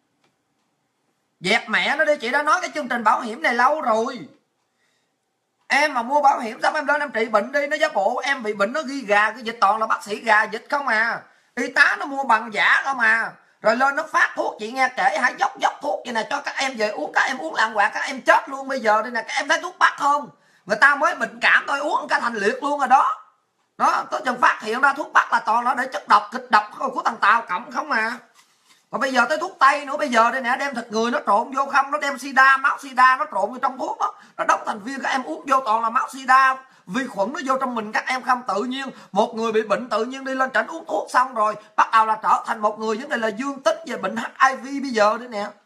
Dẹp mẹ nó đi, chị đã nói cái chương trình bảo hiểm này lâu rồi. Em mà mua bảo hiểm xong em lên em trị bệnh đi, nó giả bộ em bị bệnh nó ghi gà cái dịch, toàn là bác sĩ gà dịch không à. Y tá nó mua bằng giả không à. Rồi lên nó phát thuốc, chị nghe kể hãy dốc thuốc vậy nè cho các em về uống, các em uống lạng quạng các em chết luôn bây giờ đây nè. Các em thấy thuốc bắc không? Người ta mới bệnh cảm thôi uống cả thành liệt luôn rồi đó. Đó, tới chừng phát hiện ra thuốc bắc là toàn là để chất độc, kịch độc của thằng Tàu cộng không à. Còn bây giờ tới thuốc tây nữa, bây giờ đây nè, đem thịt người nó trộn vô không, nó đem sida, máu sida nó trộn vô trong thuốc đó, nó đóng thành viên, các em uống vô toàn là máu sida, vi khuẩn nó vô trong mình các em không. Tự nhiên một người bị bệnh tự nhiên đi lên trển uống thuốc xong rồi bắt đầu là trở thành một người vấn đề là dương tính về bệnh HIV bây giờ đây nè.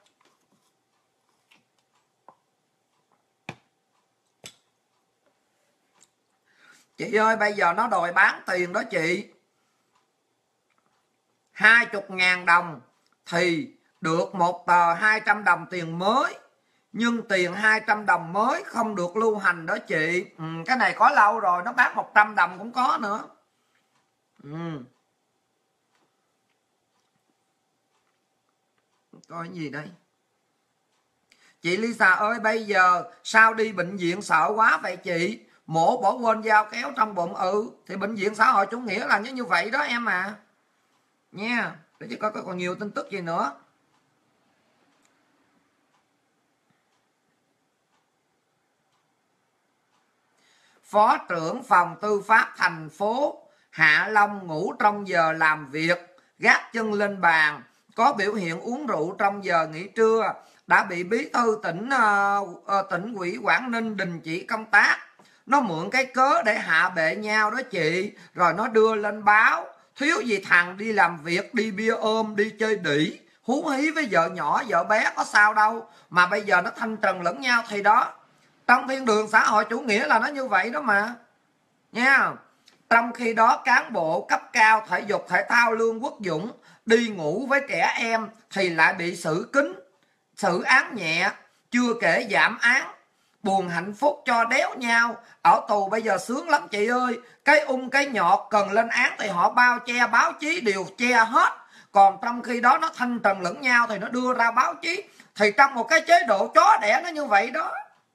Chị ơi, bây giờ nó đòi bán tiền đó chị. 20.000 đồng thì được một tờ 200 đồng tiền mới. Nhưng tiền 200 đồng mới không được lưu hành đó chị. Cái này có lâu rồi, nó bán 100 đồng cũng có nữa. Coi cái gì đây? Chị Lisa ơi, bây giờ sao đi bệnh viện sợ quá vậy chị? Mổ bỏ quên dao kéo trong bụng. Thì bệnh viện xã hội chủ nghĩa là như vậy đó em à. Nha. Để chứ có còn nhiều tin tức gì nữa. Phó trưởng phòng tư pháp thành phố Hạ Long ngủ trong giờ làm việc, gác chân lên bàn, có biểu hiện uống rượu trong giờ nghỉ trưa, đã bị bí thư tỉnh ủy Quảng Ninh đình chỉ công tác. Nó mượn cái cớ để hạ bệ nhau đó chị, rồi nó đưa lên báo. Thiếu gì thằng đi làm việc, đi bia ôm, đi chơi đỉ, hú hí với vợ nhỏ vợ bé có sao đâu, mà bây giờ nó thanh trần lẫn nhau. Thì đó, trong thiên đường xã hội chủ nghĩa là nó như vậy đó mà nha. Trong khi đó cán bộ cấp cao thể dục thể thao Lương Quốc Dũng đi ngủ với trẻ em thì lại bị xử án nhẹ, chưa kể giảm án. Buồn hạnh phúc cho đéo nhau. Ở tù bây giờ sướng lắm chị ơi. Cái cái nhọt cần lên án thì họ bao che, báo chí đều che hết. Còn trong khi đó nó thanh trần lẫn nhau thì nó đưa ra báo chí. Thì trong một cái chế độ chó đẻ nó như vậy đó.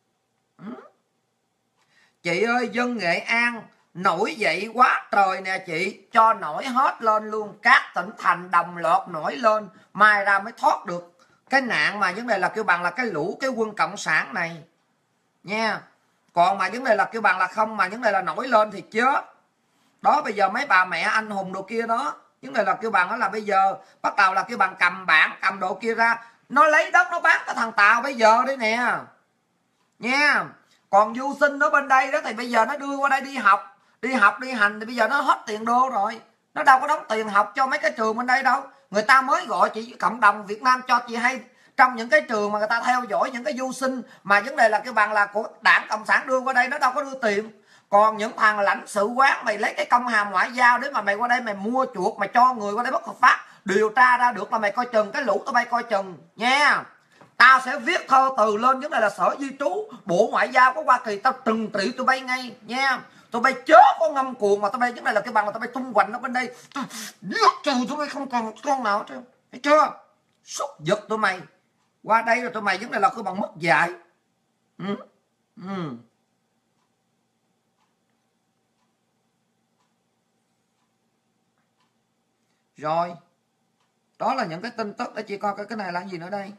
Chị ơi, dân Nghệ An nổi dậy quá trời nè chị, cho nổi hết lên luôn. Các tỉnh thành đồng loạt nổi lên, mai ra mới thoát được cái nạn mà vấn đề là kêu bằng là cái lũ cái quân cộng sản này nha. Còn mà vấn đề là kêu bằng là không, mà vấn đề là nổi lên thì chết đó. Bây giờ mấy bà mẹ anh hùng đồ kia đó, vấn đề là kêu bằng đó là bây giờ bắt đầu là kêu bằng cầm bảng cầm đồ kia ra, nó lấy đất nó bán cái thằng Tàu bây giờ đấy nè nha. Còn du sinh nó bên đây đó thì bây giờ nó đưa qua đây đi học đi hành thì bây giờ nó hết tiền đô rồi, nó đâu có đóng tiền học cho mấy cái trường bên đây đâu. Người ta mới gọi chị cộng đồng Việt Nam cho chị hay, trong những cái trường mà người ta theo dõi những cái du sinh mà vấn đề là cái bằng là của đảng cộng sản đưa qua đây, nó đâu có đưa tiền. Còn những thằng lãnh sự quán mày lấy cái công hàm ngoại giao để mà mày qua đây mày mua chuộc, mày cho người qua đây bất hợp pháp, điều tra ra được là mày coi chừng. Cái lũ tụi bay coi chừng nha. Tao sẽ viết thơ từ lên vấn đề là Sở Di trú, Bộ Ngoại giao của Hoa Kỳ, tao trừng trị tụi bay ngay nha. Tụi bay chớ có ngâm cuồng mà tụi bay vấn đề là cái bằng là tụi bay tung hoành ở bên đây, giết trừ tụi bay không còn con nào hết trơn, thấy chưa? Xúc giật tụi mày qua đây rồi tụi mày vấn đề là cái bằng mất dạy. Rồi đó là những cái tin tức. Để chị coi cái này là gì nữa đây.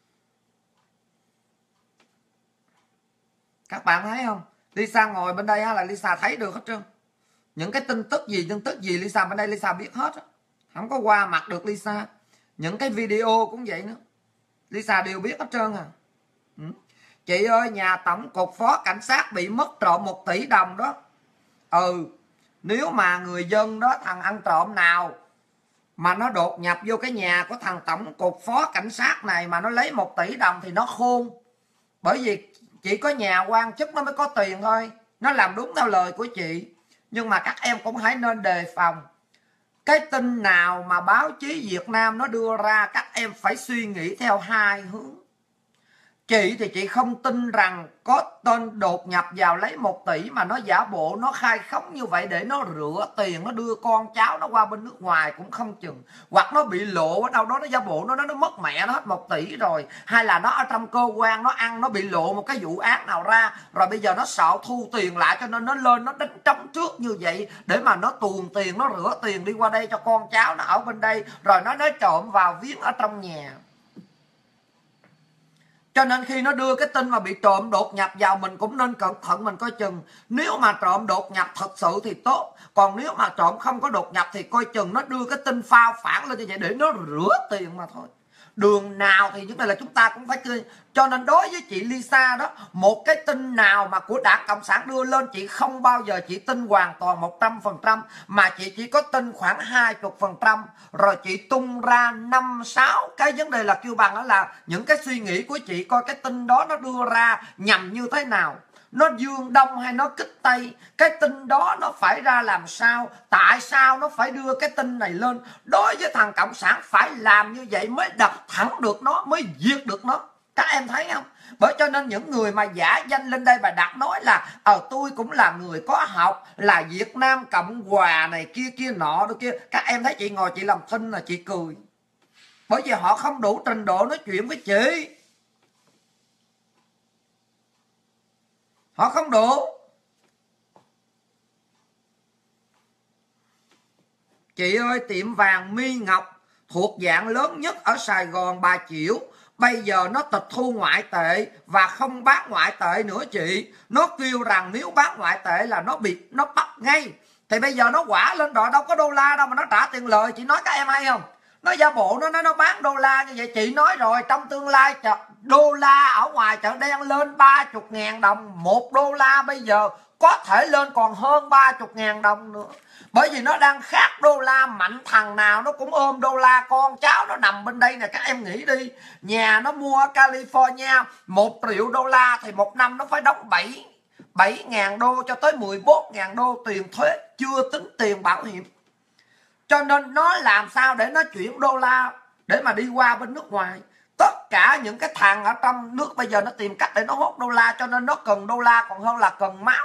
Các bạn thấy không, Lisa ngồi bên đây là Lisa thấy được hết trơn. Những cái tin tức gì Lisa bên đây Lisa biết hết á. Không có qua mặt được Lisa. Những cái video cũng vậy nữa, Lisa đều biết hết trơn à. Chị ơi, nhà tổng cục phó cảnh sát bị mất trộm 1 tỷ đồng đó. Nếu mà người dân đó, thằng ăn trộm nào mà nó đột nhập vô cái nhà của thằng tổng cục phó cảnh sát này mà nó lấy 1 tỷ đồng thì nó khôn. Bởi vì chỉ có nhà quan chức nó mới có tiền thôi. Nó làm đúng theo lời của chị. Nhưng mà các em cũng hãy nên đề phòng. Cái tin nào mà báo chí Việt Nam nó đưa ra, các em phải suy nghĩ theo hai hướng. Chị thì chị không tin rằng có tên đột nhập vào lấy 1 tỷ mà nó giả bộ, nó khai khống như vậy để nó rửa tiền, nó đưa con cháu nó qua bên nước ngoài cũng không chừng. Hoặc nó bị lộ ở đâu đó, nó giả bộ nó mất mẹ nó hết 1 tỷ rồi. Hay là nó ở trong cơ quan nó ăn, nó bị lộ một cái vụ án nào ra, rồi bây giờ nó sợ thu tiền lại cho nên nó lên nó đánh trống trước như vậy để mà nó tuồn tiền, nó rửa tiền đi qua đây cho con cháu nó ở bên đây, rồi nó trộm vào viếng ở trong nhà. Cho nên khi nó đưa cái tin mà bị trộm đột nhập vào, mình cũng nên cẩn thận, mình coi chừng. Nếu mà trộm đột nhập thật sự thì tốt. Còn nếu mà trộm không có đột nhập thì coi chừng nó đưa cái tin phao phản lên như vậy để nó rửa tiền mà thôi. Đường nào thì vấn đề là chúng ta cũng phải cười. Cho nên đối với chị Lisa đó, một cái tin nào mà của Đảng Cộng sản đưa lên, chị không bao giờ chị tin hoàn toàn 100%, mà chị chỉ có tin khoảng 20%. Rồi chị tung ra 5-6 cái vấn đề là kêu bằng đó là những cái suy nghĩ của chị, coi cái tin đó nó đưa ra nhằm như thế nào. Nó dương đông hay nó kích tây, cái tin đó nó phải ra làm sao, tại sao nó phải đưa cái tin này lên. Đối với thằng Cộng sản phải làm như vậy mới đập thẳng được nó, mới diệt được nó. Các em thấy không? Bởi cho nên những người mà giả danh lên đây và đặt nói là tôi cũng là người có học, là Việt Nam Cộng Hòa này kia kia nọ đó kia. Các em thấy chị ngồi chị làm thinh là chị cười. Bởi vì họ không đủ trình độ nói chuyện với chị. Họ không đủ. Chị ơi, tiệm vàng My Ngọc thuộc dạng lớn nhất ở Sài Gòn, Bà Chiểu, bây giờ nó tịch thu ngoại tệ và không bán ngoại tệ nữa chị. Nó kêu rằng nếu bán ngoại tệ là nó bắt ngay. Thì bây giờ nó quả lên rồi, đâu có đô la đâu mà nó trả tiền lời. Chị nói các em hay không? Nó giả bộ nó bán đô la như vậy. Chị nói rồi, trong tương lai đô la ở ngoài chợ đen lên 30.000 đồng. 1 đô la bây giờ có thể lên còn hơn 30.000 đồng nữa. Bởi vì nó đang khác đô la, mạnh thằng nào nó cũng ôm đô la, con cháu nó nằm bên đây nè. Các em nghĩ đi, nhà nó mua ở California 1 triệu đô la thì một năm nó phải đóng 7.000 đô cho tới 14.000 đô tiền thuế, chưa tính tiền bảo hiểm. Cho nên nó làm sao để nó chuyển đô la để mà đi qua bên nước ngoài. Tất cả những cái thằng ở trong nước bây giờ nó tìm cách để nó hốt đô la, cho nên nó cần đô la còn hơn là cần máu.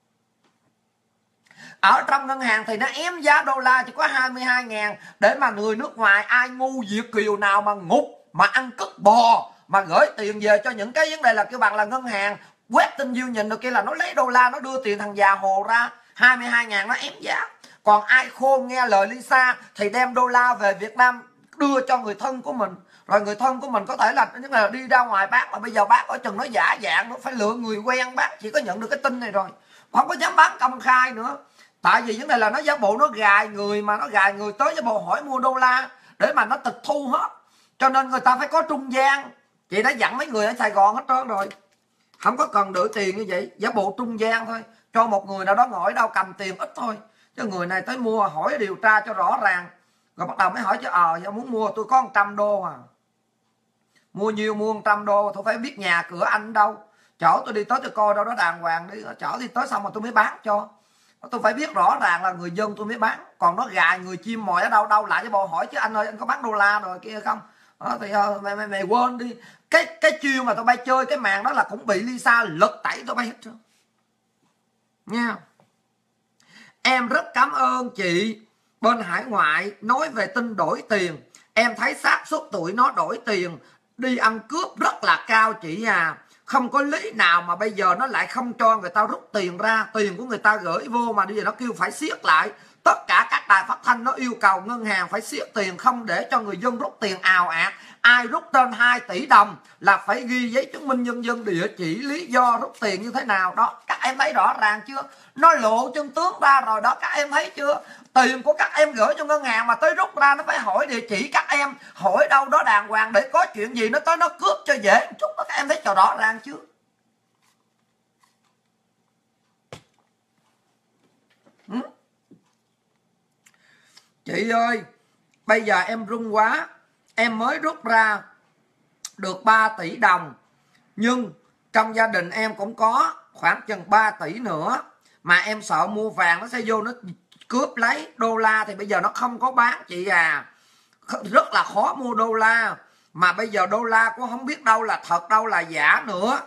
Ở trong ngân hàng thì nó ém giá đô la chỉ có 22.000 để mà người nước ngoài ai ngu Việt kiều nào mà ngục mà ăn cất bò mà gửi tiền về cho những cái vấn đề là kêu bằng là ngân hàng Western Union được kia là nó lấy đô la nó đưa tiền thằng già hồ ra 22.000 nó ém giá. Còn ai khôn nghe lời Lisa thì đem đô la về Việt Nam đưa cho người thân của mình, rồi người thân của mình có thể là đi ra ngoài bác, mà bây giờ bác ở chừng nó giả dạng, nó phải lựa người quen. Bác chỉ có nhận được cái tin này rồi, không có dám bán công khai nữa. Tại vì vấn đề là nó giả bộ nó gài người, mà nó gài người tới giả bộ hỏi mua đô la để mà nó tịch thu hết. Cho nên người ta phải có trung gian. Chị đã dặn mấy người ở Sài Gòn hết trơn rồi, không có cần đưa tiền như vậy, giả bộ trung gian thôi, cho một người nào đó ngồi đâu cầm tiền ít thôi, chứ người này tới mua hỏi điều tra cho rõ ràng, rồi bắt đầu mới hỏi chứ muốn mua tôi có 100 đô à, mua nhiêu mua 100 đô, tôi phải biết nhà cửa anh đâu, chở tôi đi tới tôi coi đâu đó đàng hoàng đi, chở đi tới xong rồi tôi mới bán cho. Tôi phải biết rõ ràng là người dân tôi mới bán. Còn nó gài người chim mồi ở đâu đâu lại cho bộ hỏi chứ anh ơi anh có bán đô la rồi kia không. Thì mày quên đi. Cái chiêu mà tụi bay chơi cái màn đó là cũng bị Lisa lật tẩy tụi bay hết trơn nha. Em rất cảm ơn chị bên hải ngoại nói về tin đổi tiền. Em thấy xác suất tụi nó đổi tiền đi ăn cướp rất là cao chị à. Không có lý nào mà bây giờ nó lại không cho người ta rút tiền ra. Tiền của người ta gửi vô mà bây giờ nó kêu phải siết lại. Tất cả các đài phát thanh nó yêu cầu ngân hàng phải siết tiền, không để cho người dân rút tiền ào ạt. Ai rút trên 2 tỷ đồng là phải ghi giấy chứng minh nhân dân, địa chỉ, lý do rút tiền như thế nào đó. Các em thấy rõ ràng chưa? Nó lộ chân tướng ra rồi đó, các em thấy chưa? Tiền của các em gửi cho ngân hàng mà tới rút ra nó phải hỏi địa chỉ các em, hỏi đâu đó đàng hoàng để có chuyện gì nó tới nó cướp cho dễ một chút đó. Các em thấy cho rõ ràng chưa? Chị ơi, bây giờ em run quá. Em mới rút ra được 3 tỷ đồng, nhưng trong gia đình em cũng có khoảng chừng 3 tỷ nữa. Mà em sợ mua vàng nó sẽ vô nó cướp lấy. Đô la thì bây giờ nó không có bán chị à, rất là khó mua đô la. Mà bây giờ đô la cũng không biết đâu là thật đâu là giả nữa.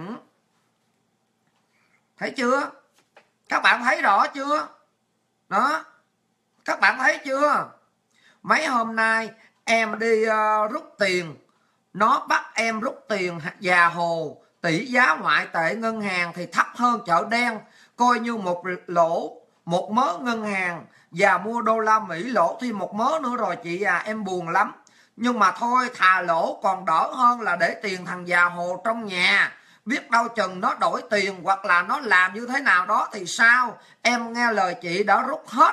Thấy chưa? Các bạn thấy rõ chưa? Đó, các bạn thấy chưa? Mấy hôm nay em đi rút tiền, nó bắt em rút tiền già hồ. Tỷ giá ngoại tệ ngân hàng thì thấp hơn chợ đen, coi như một lỗ, một mớ ngân hàng. Và mua đô la Mỹ lỗ thêm một mớ nữa rồi chị à, em buồn lắm. Nhưng mà thôi, thà lỗ còn đỡ hơn là để tiền thằng già hồ trong nhà. Biết đâu chừng nó đổi tiền hoặc là nó làm như thế nào đó thì sao. Em nghe lời chị đã rút hết,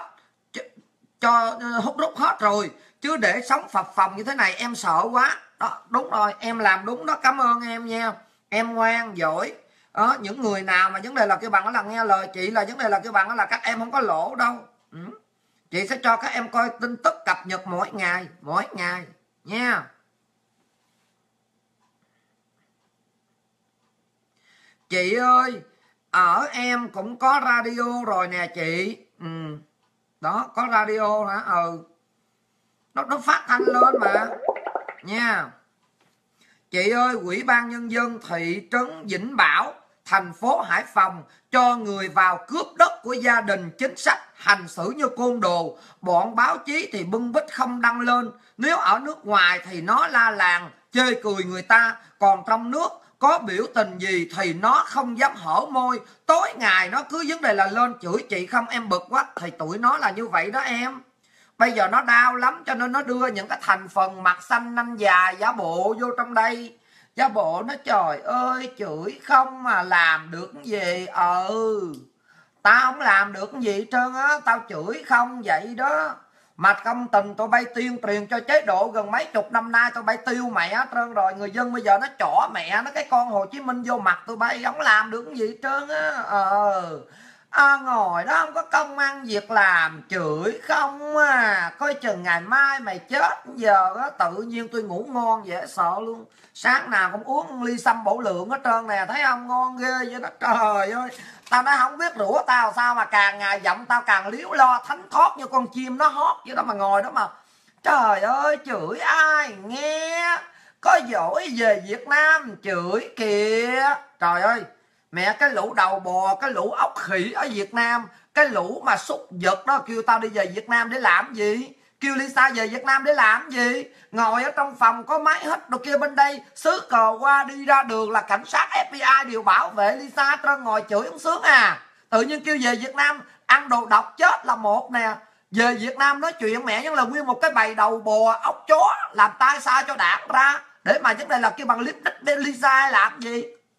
rút hết rồi, chứ để sống phập phồng như thế này em sợ quá đó. Đúng rồi, em làm đúng đó, cảm ơn em nha, em ngoan giỏi đó. Những người nào mà vấn đề là kêu bằng đó là nghe lời chị, là vấn đề là kêu bằng đó là các em không có lỗ đâu. Chị sẽ cho các em coi tin tức cập nhật mỗi ngày nha. Chị ơi, ở em cũng có radio rồi nè chị. Đó, có radio hả? Nó phát thanh lên mà nha. Chị ơi, Ủy ban Nhân dân thị trấn Vĩnh Bảo thành phố Hải Phòng cho người vào cướp đất của gia đình chính sách, hành xử như côn đồ. Bọn báo chí thì bưng bít không đăng lên. Nếu ở nước ngoài thì nó la làng, chê cười người ta. Còn trong nước có biểu tình gì thì nó không dám hở môi. Tối ngày nó cứ vấn đề là lên chửi chị không, em bực quá. Thì tụi nó là như vậy đó em. Bây giờ nó đau lắm cho nên nó đưa những cái thành phần mặt xanh nanh dài giả bộ vô trong đây. Giả bộ nó trời ơi chửi không mà làm được cái gì. Tao không làm được cái gì hết trơn á. Tao chửi không vậy đó. Mà công tình tụi bay tuyên truyền cho chế độ gần mấy chục năm nay tụi bay tiêu mẹ hết trơn rồi. Người dân bây giờ nó chỏ mẹ nó cái con Hồ Chí Minh vô mặt tụi bay, không làm được cái gì hết trơn á. Ngồi đó không có công ăn việc làm, chửi không à. Coi chừng ngày mai mày chết. Giờ á tự nhiên tôi ngủ ngon dễ sợ luôn. Sáng nào cũng uống ly sâm bổ lượng hết trơn nè, thấy không, ngon ghê vậy đó. Trời ơi, tao nói không biết rủa tao sao mà càng ngày giọng tao càng liếu lo thánh thót như con chim nó hót vậy đó. Mà ngồi đó mà trời ơi chửi ai nghe. Có giỏi về Việt Nam chửi kìa. Trời ơi mẹ, cái lũ đầu bò, cái lũ ốc khỉ ở Việt Nam, cái lũ mà súc vật đó kêu tao đi về Việt Nam để làm gì? Kêu Lisa về Việt Nam để làm gì? Ngồi ở trong phòng có máy hít đồ kia, bên đây xứ cờ qua đi ra đường là cảnh sát FBI đều bảo vệ Lisa trơn, ngồi chửi không sướng à. Tự nhiên kêu về Việt Nam ăn đồ độc chết là một nè. Về Việt Nam nói chuyện mẹ nhưng là nguyên một cái bầy đầu bò ốc chó làm tai sai cho đảng ra. Để mà vấn đề là kêu bằng clip đích Lisa làm gì?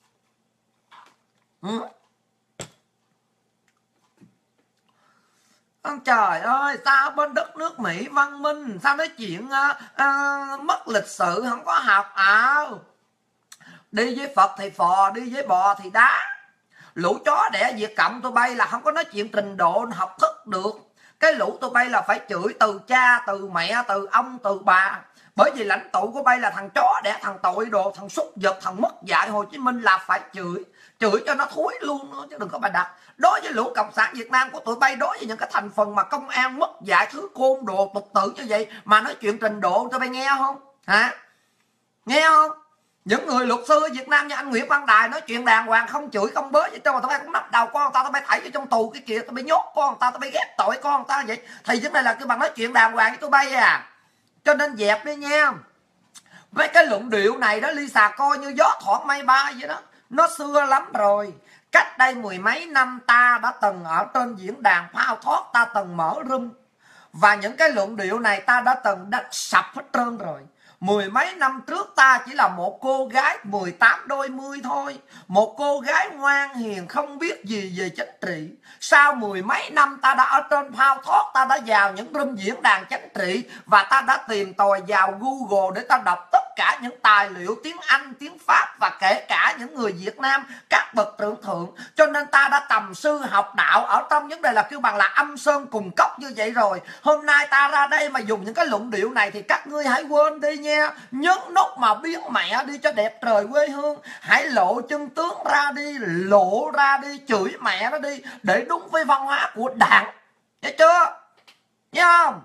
Trời ơi, sao bên đất nước Mỹ văn minh, sao nói chuyện mất lịch sự, không có học đi với Phật thì phò, đi với bò thì đá. Lũ chó đẻ Việt Cộng tụi bay là không có nói chuyện trình độ học thức được. Cái lũ tụi bay là phải chửi từ cha, từ mẹ, từ ông, từ bà. Bởi vì lãnh tụ của bay là thằng chó đẻ thằng tội đồ, thằng súc vật, thằng mất dạy Hồ Chí Minh là phải chửi cho nó thối luôn nữa, chứ đừng có bà đặt. Đối với lũ cộng sản Việt Nam của tụi bay, đối với những cái thành phần mà công an mất dạy, thứ côn đồ tục tử như vậy mà nói chuyện trình độ, tụi bay nghe không hả? Nghe không? Những người luật sư ở Việt Nam như anh Nguyễn Văn Đài nói chuyện đàng hoàng, không chửi không bới vậy, mà tụi bay cũng nắp đầu con tao, tụi bay thảy vô trong tù cái kia, tụi bay nhốt con tao, tụi bay ghét tội con tao vậy. Thì vấn đề là cái bằng nói chuyện đàng hoàng với tụi bay à. Cho nên dẹp đi nha. Mấy cái luận điệu này đó Lisa coi như gió thoảng mây bay vậy đó. Nó xưa lắm rồi. Cách đây mười mấy năm ta đã từng ở trên diễn đàn phao thoát, ta từng mở room. Và những cái luận điệu này ta đã từng đập sập hết trơn rồi. Mười mấy năm trước ta chỉ là một cô gái 18 đôi mươi thôi. Một cô gái ngoan hiền không biết gì về chính trị. Sau mười mấy năm ta đã ở trên phao thoát, ta đã vào những room diễn đàn chính trị. Và ta đã tìm tòi vào Google để ta đọc tất cả những tài liệu tiếng Anh, tiếng Pháp. Và kể cả những người Việt Nam, các bậc trưởng thượng. Cho nên ta đã tầm sư học đạo ở trong vấn đề là kêu bằng là âm sơn cùng cốc như vậy rồi. Hôm nay ta ra đây mà dùng những cái luận điệu này thì các ngươi hãy quên đi nha. Nhấn nút mà biến mẹ đi cho đẹp trời quê hương. Hãy lộ chân tướng ra đi, lộ ra đi, chửi mẹ nó đi để đúng với văn hóa của đảng. Nghe chưa? Nghe không?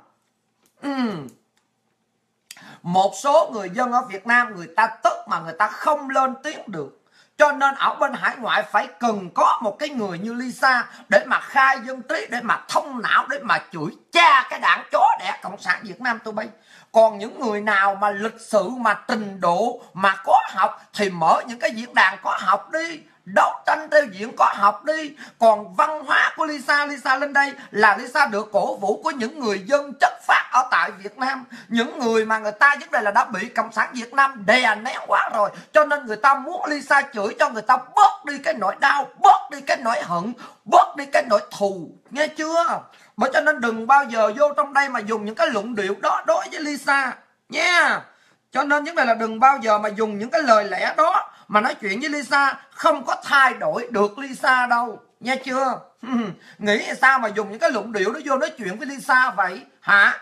Một số người dân ở Việt Nam người ta tức mà người ta không lên tiếng được. Cho nên ở bên hải ngoại phải cần có một cái người như Lisa để mà khai dân trí, để mà thông não, để mà chửi cha cái đảng chó đẻ Cộng sản Việt Nam tụi bay. Còn những người nào mà lịch sự, mà trình độ, mà có học thì mở những cái diễn đàn có học đi, đấu tranh theo diện có học đi. Còn văn hóa của Lisa lên đây là Lisa được cổ vũ của những người dân chất phát ở tại Việt Nam. Những người mà người ta vấn đề là đã bị Cộng sản Việt Nam đè nén quá rồi. Cho nên người ta muốn Lisa chửi cho người ta bớt đi cái nỗi đau, bớt đi cái nỗi hận, bớt đi cái nỗi thù. Nghe chưa? Bởi cho nên đừng bao giờ vô trong đây mà dùng những cái luận điệu đó đối với Lisa nha. Cho nên vấn đề là đừng bao giờ mà dùng những cái lời lẽ đó mà nói chuyện với Lisa. Không có thay đổi được Lisa đâu, nghe chưa? Nghĩ sao mà dùng những cái luận điệu đó vô nói chuyện với Lisa vậy hả?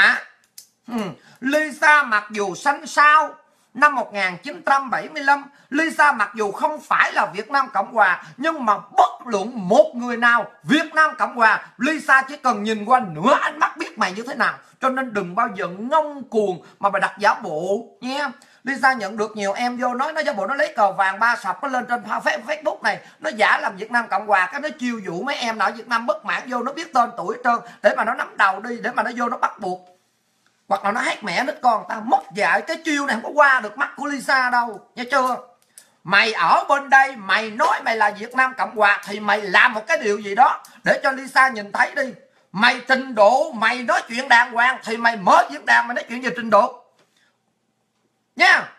Lisa mặc dù sanh sao năm 1975, Lisa mặc dù không phải là Việt Nam Cộng Hòa, nhưng mà bất luận một người nào Việt Nam Cộng Hòa, Lisa chỉ cần nhìn qua nửa ánh mắt biết mày như thế nào. Cho nên đừng bao giờ ngông cuồng mà mày đặt giả bộ nha. Lisa nhận được nhiều em vô nói nó giả bộ nó lấy cờ vàng 3 sọc, nó lên trên Facebook này, nó giả làm Việt Nam Cộng Hòa, cái nó chiêu dụ mấy em nào ở Việt Nam bất mãn vô, nó biết tên tuổi hết trơn để mà nó nắm đầu đi, để mà nó vô nó bắt buộc, hoặc là nó hát mẹ nít con tao. Mất dạy, cái chiêu này không có qua được mắt của Lisa đâu, nghe chưa? Mày ở bên đây mày nói mày là Việt Nam Cộng Hòa thì mày làm một cái điều gì đó để cho Lisa nhìn thấy đi. Mày trình độ, mày nói chuyện đàng hoàng thì mày mở diễn đàn mày nói chuyện về trình độ nha.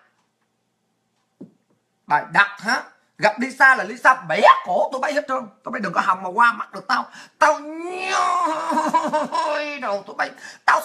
Bài đặt hả? Gặp Lisa là Lisa bẻ cổ tụi bay hết trơn. Tụi bay đừng có hòng mà qua mắt được tao. Tao nhoi đầu tụi bay. Tao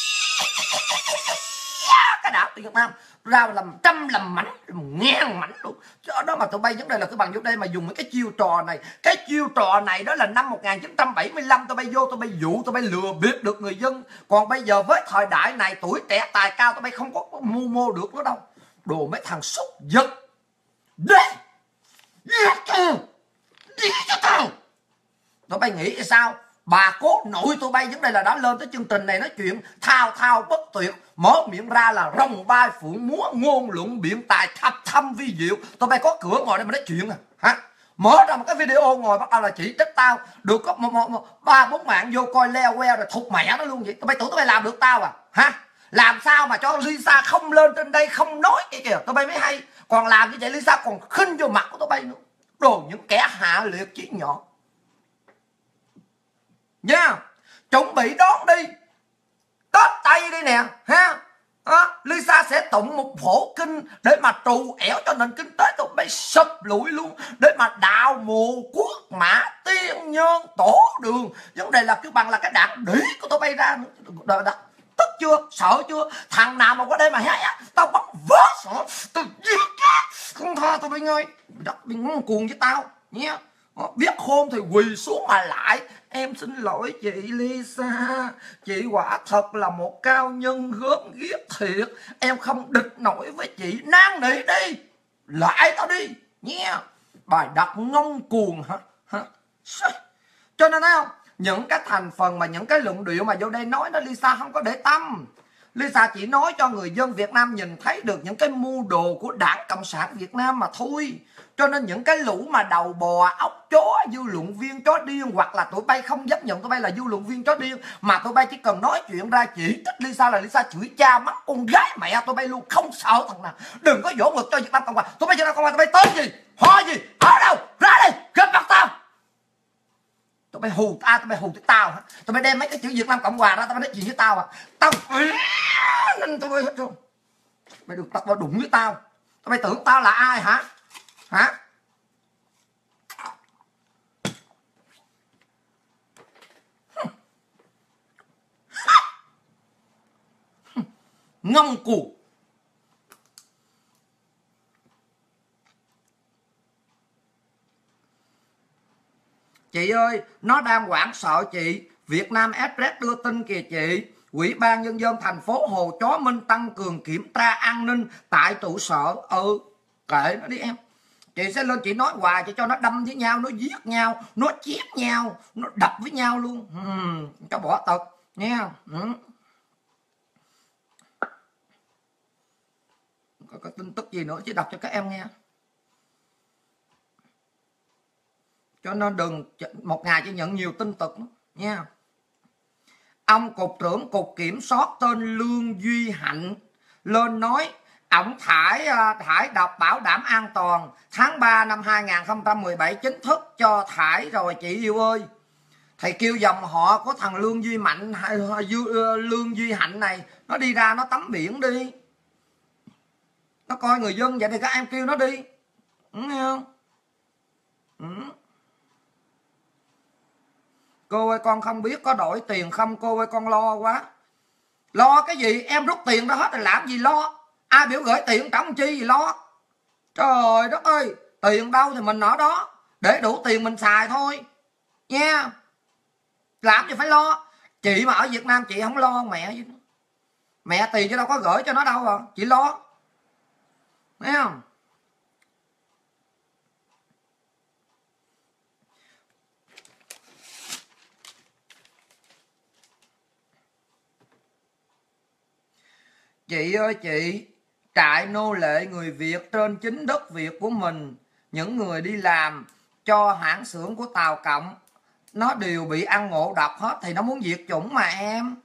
cái đảo Việt Nam ra làm trăm làm mảnh, ngàn mảnh luôn. Chứ ở đó mà tụi bay vấn đề là cái bằng vô đây mà dùng mấy cái chiêu trò này. Cái chiêu trò này đó là năm 1975 tụi bay vô tụi bay dụ, tụi bay lừa bịp được người dân. Còn bây giờ với thời đại này tuổi trẻ tài cao tụi bay không có mưu mô được nữa đâu. Đồ mấy thằng súc vật. Đây giết cho tao. Tụi bay nghĩ sao? Bà cố nội tụi bay vấn đề là đã lên tới chương trình này nói chuyện thao thao bất tuyệt, mở miệng ra là rồng bay phượng múa, ngôn luận biện tài thập thâm vi diệu. Tụi bay có cửa ngồi đây mà nói chuyện à hả? Mở ra một cái video ngồi bắt đầu là chỉ trích tao, được có 3-4 mạng vô coi leo queo rồi thục mẹ nó luôn vậy. Tụi bay tưởng tụi bay làm được tao à hả? Làm sao mà cho Lisa không lên trên đây không nói cái kìa, tụi bay mới hay. Còn làm như vậy Lisa còn khinh vô mặt của tụi bay nữa. Đồ những kẻ hạ liệt chí nhỏ nha. Chuẩn bị đón đi Tết Tây đi nè ha. Lisa sẽ tụng một phổ kinh để mà trù ẻo cho nền kinh tế tụi bay sụp lụi luôn, để mà đạo mù quốc mã tiên nhân tổ đường. Vấn đề là cứ bằng là cái đạt đĩ của tụi bay ra nữa. Tức chưa? Sợ chưa? Thằng nào mà qua đây mà hả? Tao bắt vớ sợ, tao giết không tha tụi bay ơi. Đừng cuồng với tao nhé. Biết khôn thì quỳ xuống mà lại. Em xin lỗi chị Lisa, chị quả thật là một cao nhân gớm ghiếc thiệt, em không địch nổi với chị, năn nỉ đi, lại tao đi nha. Bài đặt ngông cuồng hả? Cho nên thấy không, những cái thành phần mà những cái luận điệu mà vô đây nói đó Lisa không có để tâm. Lisa chỉ nói cho người dân Việt Nam nhìn thấy được những cái mưu đồ của Đảng Cộng sản Việt Nam mà thôi. Cho nên những cái lũ mà đầu bò, ốc chó, dư luận viên chó điên, hoặc là tụi bay không dám nhận tụi bay là dư luận viên chó điên, mà tụi bay chỉ cần nói chuyện ra chỉ trích Lisa là Lisa chửi cha mắt con gái mẹ tụi bay luôn, không sợ thằng nào. Đừng có vỗ ngực cho Việt Nam Cộng Hòa. Tụi bay Việt Nam Cộng Hòa, tụi bay tên gì, ho gì, ở đâu, ra đây, gặp mặt tao. Tụi bay hù ta, tụi bay hù tới tao hả? Tụi bay đem mấy cái chữ Việt Nam Cộng Hòa ra tụi bay nói chuyện với tao à? Tao nên tụi bay hết trơn. Mày được tập vào đụng với tao. Tụi bay tưởng tao là ai hả? Hả? Ngông cuồng. Chị ơi, nó đang hoảng sợ chị. Việt Nam Express đưa tin kìa chị. Ủy ban Nhân dân thành phố Hồ Chí Minh tăng cường kiểm tra an ninh tại trụ sở. Kệ nó đi em. Chị sẽ lên chị nói hoài chị cho nó đâm với nhau, nó giết nhau, nó chém nhau, nó đập với nhau luôn. Cho bỏ tật nghe không? Có tin tức gì nữa chứ đọc cho các em nghe. Cho nên đừng một ngày chỉ nhận nhiều tin tức nha. Ông cục trưởng cục kiểm soát tên Lương Duy Hạnh lên nói ổng thải độc bảo đảm an toàn, tháng 3 năm 2017 chính thức cho thải rồi chị yêu ơi. Thầy kêu dòng họ của thằng Lương Duy Mạnh hay Lương Duy Hạnh này nó đi ra nó tắm biển đi, nó coi người dân vậy thì các em kêu nó đi, nghe không? Cô ơi con không biết có đổi tiền không, cô ơi con lo quá. Lo cái gì, em rút tiền đó hết rồi làm gì lo. Ai biểu gửi tiền trọng chi gì lo. Trời đất ơi, tiền đâu thì mình ở đó, để đủ tiền mình xài thôi nha. Làm gì phải lo. Chị mà ở Việt Nam chị không lo mẹ gì nữa. Mẹ tiền chứ đâu có gửi cho nó đâu à. Chị lo, thấy không? Chị ơi chị, trại nô lệ người Việt trên chính đất Việt của mình. Những người đi làm cho hãng xưởng của Tàu Cộng nó đều bị ăn ngộ độc hết. Thì nó muốn diệt chủng mà em.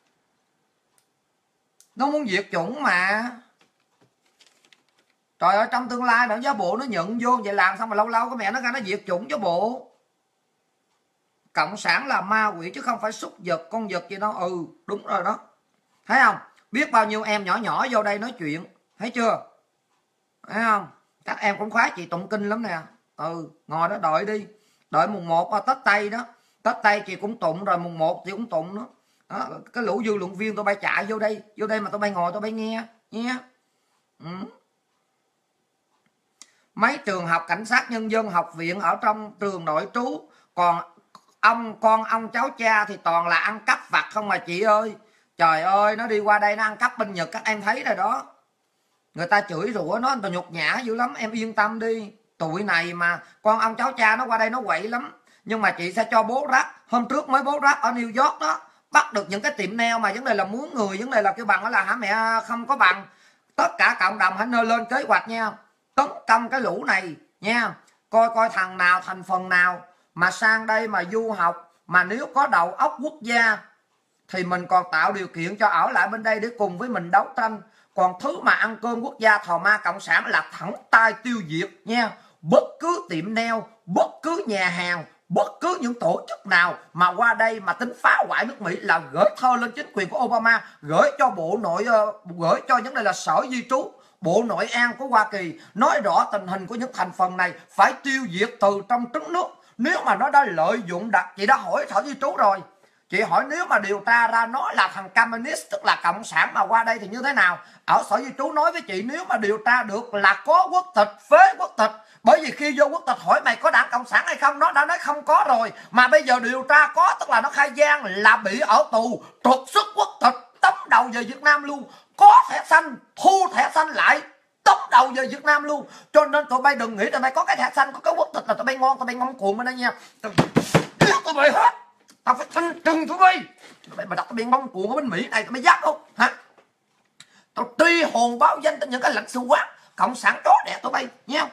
Nó muốn diệt chủng mà. Trời ơi, trong tương lai mà giáo bộ nó nhận vô vậy làm xong mà lâu lâu cái mẹ nó ra nó diệt chủng chứ bộ. Cộng sản là ma quỷ chứ không phải súc vật, con vật gì đâu. Ừ, đúng rồi đó. Thấy không? Biết bao nhiêu em nhỏ nhỏ vô đây nói chuyện. Thấy chưa? Thấy không? Các em cũng khoái chị tụng kinh lắm nè. Ừ, ngồi đó đợi đi. Đợi mùng 1 Tết Tây đó. Tết Tây chị cũng tụng rồi, mùng 1 chị cũng tụng nữa. Đó, cái lũ dư luận viên tôi bay chạy vô đây. Vô đây mà tôi bay ngồi tôi bay nghe. Nghe. Ừ. Mấy trường học cảnh sát nhân dân, học viện ở trong trường nội trú. Còn con ông cháu cha thì toàn là ăn cắp vặt không mà chị ơi. Trời ơi, nó đi qua đây nó ăn cắp bên Nhật, các em thấy rồi đó. Người ta chửi rủa nó, người ta nhục nhã dữ lắm. Em yên tâm đi. Tụi này mà con ông cháu cha nó qua đây nó quậy lắm. Nhưng mà chị sẽ cho bố ráp. Hôm trước mới bố ráp ở New York đó, bắt được những cái tiệm nail mà vấn đề là muốn người, vấn đề là cái bằng đó là hả mẹ không có bằng. Tất cả cộng đồng hãy nêu lên kế hoạch nha, tấn công cái lũ này nha. Coi thằng nào, thành phần nào mà sang đây mà du học, mà nếu có đầu óc quốc gia thì mình còn tạo điều kiện cho ở lại bên đây để cùng với mình đấu tranh. Còn thứ mà ăn cơm quốc gia thò ma cộng sản là thẳng tay tiêu diệt nha. Bất cứ tiệm nail, bất cứ nhà hàng, bất cứ những tổ chức nào mà qua đây mà tính phá hoại nước Mỹ là gửi thơ lên chính quyền của Obama, gửi cho gửi cho những đây là sở di trú, Bộ Nội an của Hoa Kỳ, nói rõ tình hình của những thành phần này phải tiêu diệt từ trong trứng nước. Nếu mà nó đã lợi dụng chị đã hỏi sở di trú rồi. Chị hỏi nếu mà điều tra ra nó là thằng communist, tức là cộng sản mà qua đây thì như thế nào? Ở sở di trú nói với chị nếu mà điều tra được là có quốc tịch, phế quốc tịch. Bởi vì khi vô quốc tịch hỏi mày có đảng cộng sản hay không, nó đã nói không có rồi. Mà bây giờ điều tra có, tức là nó khai gian là bị ở tù, trục xuất quốc tịch, tống đầu về Việt Nam luôn. Có thẻ xanh, thu thẻ xanh lại, tống đầu về Việt Nam luôn. Cho nên tụi bay đừng nghĩ tụi bay có cái thẻ xanh, có cái quốc tịch là tụi bay ngon, tụi bay ngông cuồng bên đây nha. Tụi bay hết. Tao phải thanh trừng tụi bay. Tụi bay mà đặt tụi bay ngông cuồng ở bên Mỹ này tụi bay dám không? Hả? Tao truy hồn báo danh tới những cái lãnh sự quán cộng sản chó đẻ tụi bay nha.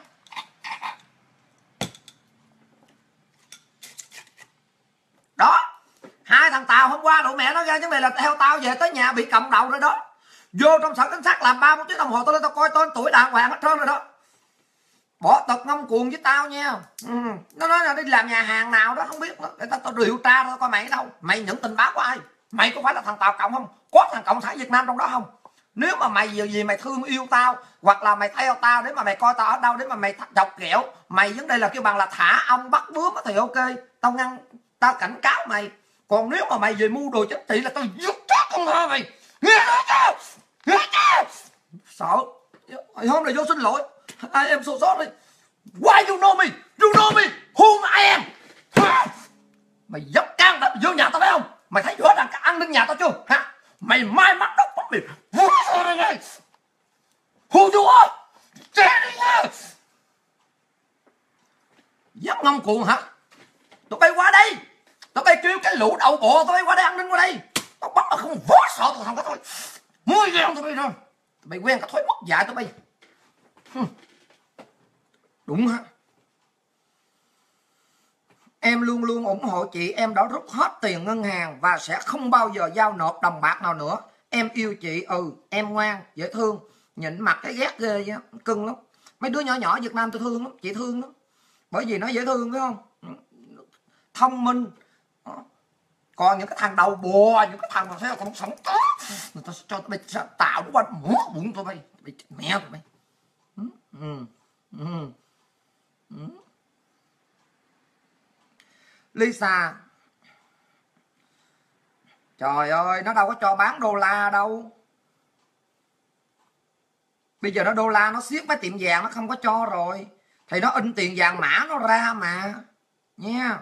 Đó, hai thằng Tàu hôm qua tụi mẹ nó ra vấn đề là theo tao về tới nhà bị cộng đầu rồi đó. Vô trong sở cảnh sát làm 30 tiếng đồng hồ tao lên tao coi tên tuổi đàng hoàng hết trơn rồi đó. Bỏ tật ngông cuồng với tao nha. Nó nói là đi làm nhà hàng nào đó không biết nữa. Để tao điều tra thôi coi mày đâu. Mày nhận tình báo của ai? Mày có phải là thằng Tàu Cộng không? Có thằng Cộng sản Việt Nam trong đó không? Nếu mà mày gì mày thương yêu tao, hoặc là mày theo tao để mà mày coi tao ở đâu để mà mày chọc ghẹo, mày vấn đề là kêu bằng là thả ong bắt bướm thì ok, tao cảnh cáo mày. Còn nếu mà mày về mưu đồ chính trị là tao giết chết con hả mày. Nghe chưa? Nghe chưa? Sợ. Hôm nay vô xin lỗi. I am so sorry. Why you know me? You know me? Who I am? Mày dám can đảm vô nhà tao phải không? Mày thấy rõ ràng cả an ninh nhà tao chưa? Hả? Mày mai mắt đốc bóng mày. Who you are? Chết đi nha. Dám ngông cuồng hả? Tụi bay qua đây. Tụi bay kêu cái lũ đậu bộ tụi bay qua đây an ninh qua đây. Tao bắt nó không vó sợ tụi thằng đó thôi. Mới ghen tụi bay rồi. Tụi bay quen cả thói mất dạy tụi bay. Đúng hả? Em luôn luôn ủng hộ chị. Em đã rút hết tiền ngân hàng và sẽ không bao giờ giao nộp đồng bạc nào nữa. Em yêu chị. Em ngoan, dễ thương. Nhịn mặt cái ghét ghê vậy, cưng lắm. Mấy đứa nhỏ nhỏ Việt Nam tôi thương lắm. Chị thương lắm. Bởi vì nó dễ thương phải không? Thông minh. Còn những cái thằng đầu bò, những cái thằng mà thấy còn sống tốt, người ta cho tụi bay tạo nó qua múa bụng tụi bay. Mẹ tụi bay. Lisa, trời ơi, nó đâu có cho bán đô la đâu. Bây giờ nó đô la nó siết mấy tiệm vàng nó không có cho rồi. Thì nó in tiền vàng mã nó ra mà nha.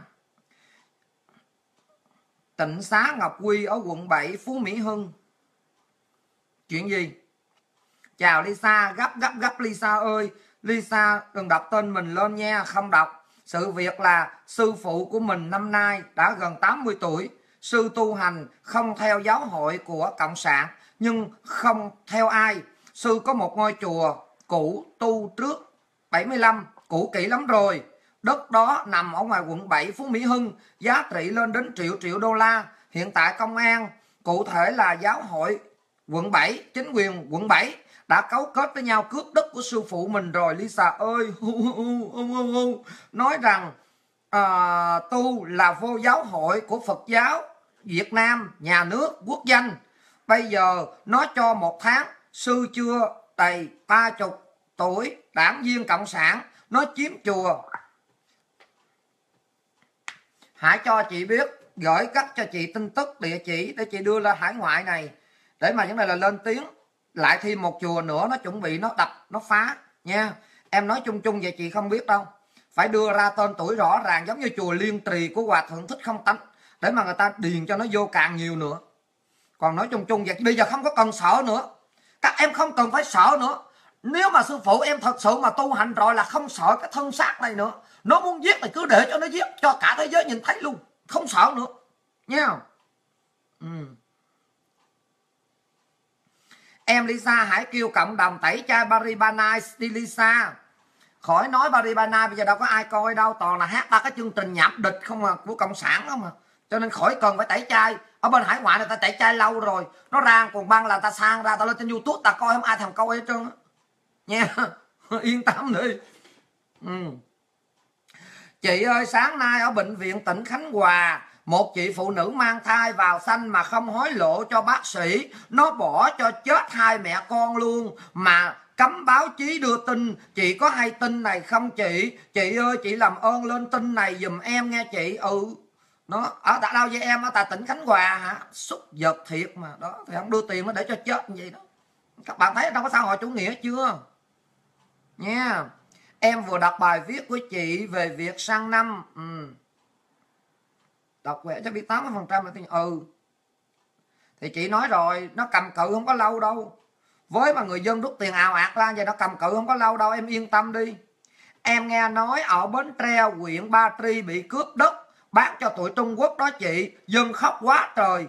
Tịnh xá Ngọc Quy ở quận 7 Phú Mỹ Hưng. Chuyện gì? Chào Lisa, gấp Lisa ơi. Lisa đừng đọc tên mình lên nha, không đọc. Sự việc là sư phụ của mình năm nay đã gần 80 tuổi. Sư tu hành không theo giáo hội của Cộng sản, nhưng không theo ai. Sư có một ngôi chùa cũ tu trước 75, cũ kỹ lắm rồi. Đất đó nằm ở ngoài quận 7 Phú Mỹ Hưng, giá trị lên đến triệu đô la. Hiện tại công an, cụ thể là giáo hội quận 7, chính quyền quận 7 đã cấu kết với nhau cướp đất của sư phụ mình rồi. Lisa ơi, nói rằng tu là vô giáo hội của Phật giáo Việt Nam, nhà nước, quốc danh. Bây giờ nó cho 1 tháng, sư chưa đầy 30 tuổi, đảng viên cộng sản, nó chiếm chùa. Hãy cho chị biết, gửi cắt cho chị tin tức địa chỉ để chị đưa lên hải ngoại này, để mà những này là lên tiếng. Lại thêm một chùa nữa nó chuẩn bị nó đập, nó phá nha. Em nói chung chung vậy chị không biết đâu, phải đưa ra tên tuổi rõ ràng, giống như chùa Liên Trì của Hòa Thượng Thích Không Tánh, để mà người ta điền cho nó vô càng nhiều nữa. Còn nói chung chung vậy bây giờ không có cần sợ nữa, các em không cần phải sợ nữa. Nếu mà sư phụ em thật sự mà tu hành rồi là không sợ cái thân xác này nữa. Nó muốn giết thì cứ để cho nó giết, cho cả thế giới nhìn thấy luôn, không sợ nữa nha. Em Lisa hãy kêu cộng đồng tẩy chay Baribana đi Lisa. Khỏi nói Baribana bây giờ đâu có ai coi đâu, toàn là hát ba cái chương trình nhảm địch không à, của cộng sản không à. Cho nên khỏi cần phải tẩy chay. Ở bên hải ngoại người ta tẩy chay lâu rồi, nó ra còn băng là ta sang ra, ta lên trên YouTube ta coi không ai thèm coi hết trơn á nha. Yên tâm đi. Chị ơi, sáng nay ở bệnh viện tỉnh Khánh Hòa, một chị phụ nữ mang thai vào sanh mà không hối lộ cho bác sĩ, nó bỏ cho chết 2 mẹ con luôn mà cấm báo chí đưa tin. Chị có hay tin này không chị? Chị ơi, chị làm ơn lên tin này giùm em nghe chị. Nó ở tại đâu vậy em? Ở tại tỉnh Khánh Hòa hả? Xúc vật thiệt mà. Đó thì không đưa tiền nó để cho chết như vậy đó. Các bạn thấy trong cái xã hội chủ nghĩa chưa nha? Em vừa đọc bài viết của chị về việc sang năm. Đọc về cho biết 80% là thì chị nói rồi, nó cầm cự không có lâu đâu. Với mà người dân rút tiền ào ạt ra vậy, nó cầm cự không có lâu đâu, em yên tâm đi. Em nghe nói ở Bến Tre, huyện Ba Tri bị cướp đất bán cho tụi Trung Quốc đó chị. Dân khóc quá trời.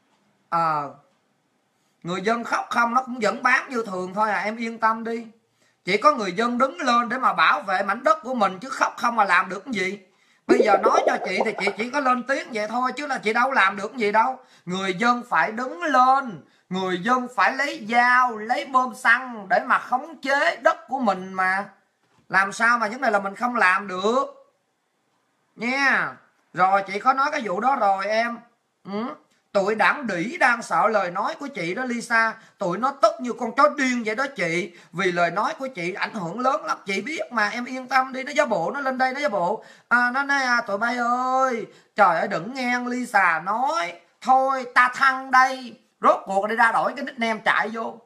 Người dân khóc không, nó cũng vẫn bán như thường thôi à, em yên tâm đi. Chỉ có người dân đứng lên để mà bảo vệ mảnh đất của mình, chứ khóc không mà làm được cái gì. Bây giờ nói cho chị thì chị chỉ có lên tiếng vậy thôi, chứ là chị đâu làm được cái gì đâu. Người dân phải đứng lên, người dân phải lấy dao, lấy bom xăng để mà khống chế đất của mình mà. Làm sao mà những này là mình không làm được nha. Rồi chị có nói cái vụ đó rồi em. Tụi đảng đỉ đang sợ lời nói của chị đó Lisa. Tụi nó tức như con chó điên vậy đó chị. Vì lời nói của chị ảnh hưởng lớn lắm, chị biết mà, em yên tâm đi. Nó giả bộ, nó lên đây nó giả bộ, nó nói tụi bay ơi, trời ơi đừng nghe Lisa nói, thôi ta thăng đây. Rốt cuộc đi ra đổi cái nickname chạy vô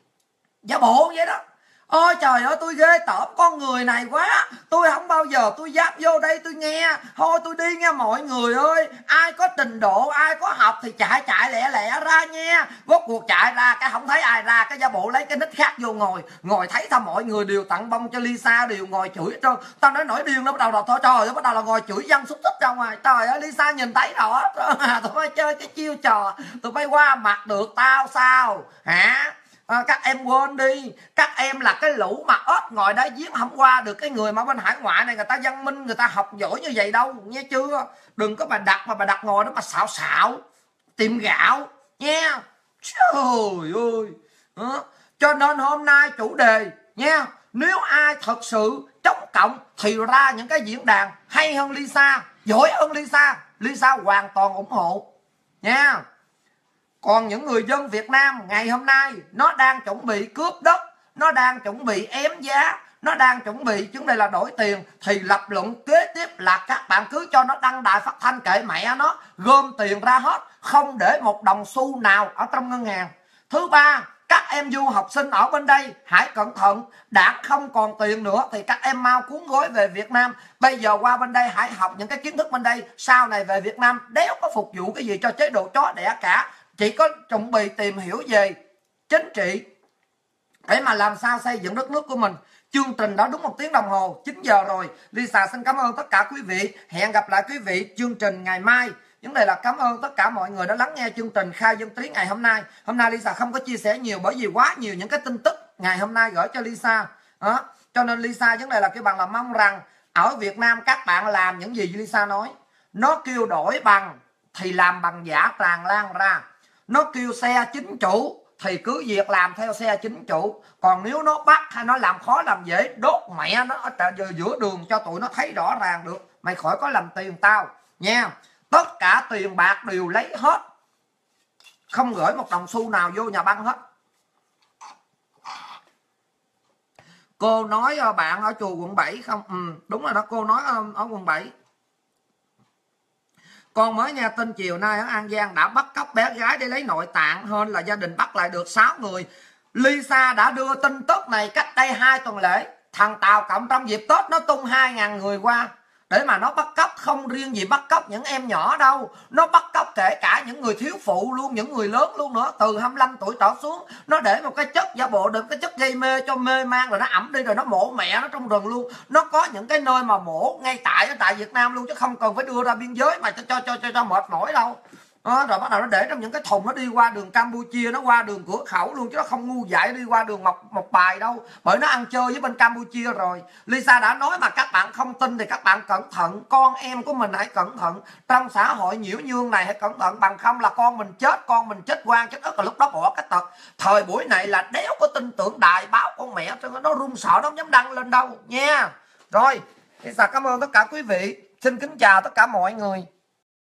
giả bộ vậy đó. Ôi trời ơi, tôi ghê tởm con người này quá. Tôi không bao giờ tôi dám vô đây tôi nghe. Thôi tôi đi nghe mọi người ơi. Ai có trình độ, ai có học thì chạy lẹ lẹ ra nha. Rốt cuộc chạy ra cái không thấy ai ra, cái giả bộ lấy cái nick khác vô ngồi thấy sao mọi người đều tặng bông cho Lisa, đều ngồi chửi hết trơn. Tao nói nổi điên nó bắt đầu là thôi, trời ơi, bắt đầu là ngồi chửi dân xúc tích ra ngoài. Trời ơi, Lisa nhìn thấy rõ tụi bay chơi cái chiêu trò, tụi bay qua mặt được tao sao hả? Các em quên đi, các em là cái lũ mà ớt ngồi đá giếng không qua được cái người mà bên hải ngoại này, người ta văn minh, người ta học giỏi như vậy đâu, nghe chưa? Đừng có bà đặt ngồi đó mà xạo tìm gạo nha. Trời ơi. Cho nên hôm nay chủ đề nha, nếu ai thật sự chống cộng thì ra những cái diễn đàn hay hơn Lisa, giỏi hơn Lisa hoàn toàn ủng hộ nha. Còn những người dân Việt Nam ngày hôm nay nó đang chuẩn bị cướp đất, nó đang chuẩn bị ém giá, nó đang chuẩn bị chúng đây là đổi tiền, thì lập luận kế tiếp là các bạn cứ cho nó đăng đài phát thanh kệ mẹ nó, gom tiền ra hết, không để một đồng xu nào ở trong ngân hàng. Thứ ba, các em du học sinh ở bên đây hãy cẩn thận, đã không còn tiền nữa thì các em mau cuốn gói về Việt Nam. Bây giờ qua bên đây hãy học những cái kiến thức bên đây, sau này về Việt Nam đéo có phục vụ cái gì cho chế độ chó đẻ cả. Chỉ có chuẩn bị tìm hiểu về chính trị để mà làm sao xây dựng đất nước của mình. Chương trình đó đúng 1 tiếng đồng hồ, 9 giờ rồi. Lisa xin cảm ơn tất cả quý vị. Hẹn gặp lại quý vị chương trình ngày mai. Vấn đề là cảm ơn tất cả mọi người đã lắng nghe chương trình Khai Dân Trí ngày hôm nay. Hôm nay Lisa không có chia sẻ nhiều bởi vì quá nhiều những cái tin tức ngày hôm nay gửi cho Lisa đó. Cho nên Lisa vấn đề là kêu bằng là mong rằng ở Việt Nam các bạn làm những gì Lisa nói. Nó kêu đổi bằng thì làm bằng giả tràn lan ra. Nó kêu xe chính chủ thì cứ việc làm theo xe chính chủ. Còn nếu nó bắt hay nó làm khó làm dễ, đốt mẹ nó ở giữa đường cho tụi nó thấy rõ ràng được. Mày khỏi có làm tiền tao nha. Tất cả tiền bạc đều lấy hết, không gửi một đồng xu nào vô nhà băng hết. Cô nói bạn ở chùa quận 7 không? Đúng rồi đó, cô nói ở quận 7. Con mới nghe tin chiều nay ở An Giang đã bắt cóc bé gái để lấy nội tạng, hơn là gia đình bắt lại được 6 người. Lisa đã đưa tin tức này cách đây 2 tuần lễ. Thằng Tàu Cộng trong dịp Tết nó tung 2.000 người qua để mà nó bắt cóc. Không riêng gì bắt cóc những em nhỏ đâu, nó bắt cóc kể cả những người thiếu phụ luôn, những người lớn luôn nữa, từ 25 tuổi trở xuống. Nó để một cái chất giả bộ, được cái chất gây mê cho mê man, rồi nó ẩm đi, rồi nó mổ mẹ nó trong rừng luôn. Nó có những cái nơi mà mổ ngay tại Việt Nam luôn, chứ không cần phải đưa ra biên giới mà cho mệt mỏi đâu. Đó, rồi bắt đầu nó để trong những cái thùng, nó đi qua đường Campuchia, nó qua đường cửa khẩu luôn, chứ nó không ngu dại đi qua đường Mộc Bài đâu, bởi nó ăn chơi với bên Campuchia rồi. Lisa đã nói mà các bạn không tin thì các bạn cẩn thận, con em của mình hãy cẩn thận, trong xã hội nhiễu nhương này hãy cẩn thận, bằng không là con mình chết oan chết ức, là lúc đó bỏ cái tật. Thời buổi này là đéo có tin tưởng đài báo con mẹ, nó run sợ, nó không dám đăng lên đâu nha. Rồi, Lisa cảm ơn tất cả quý vị, xin kính chào tất cả mọi người.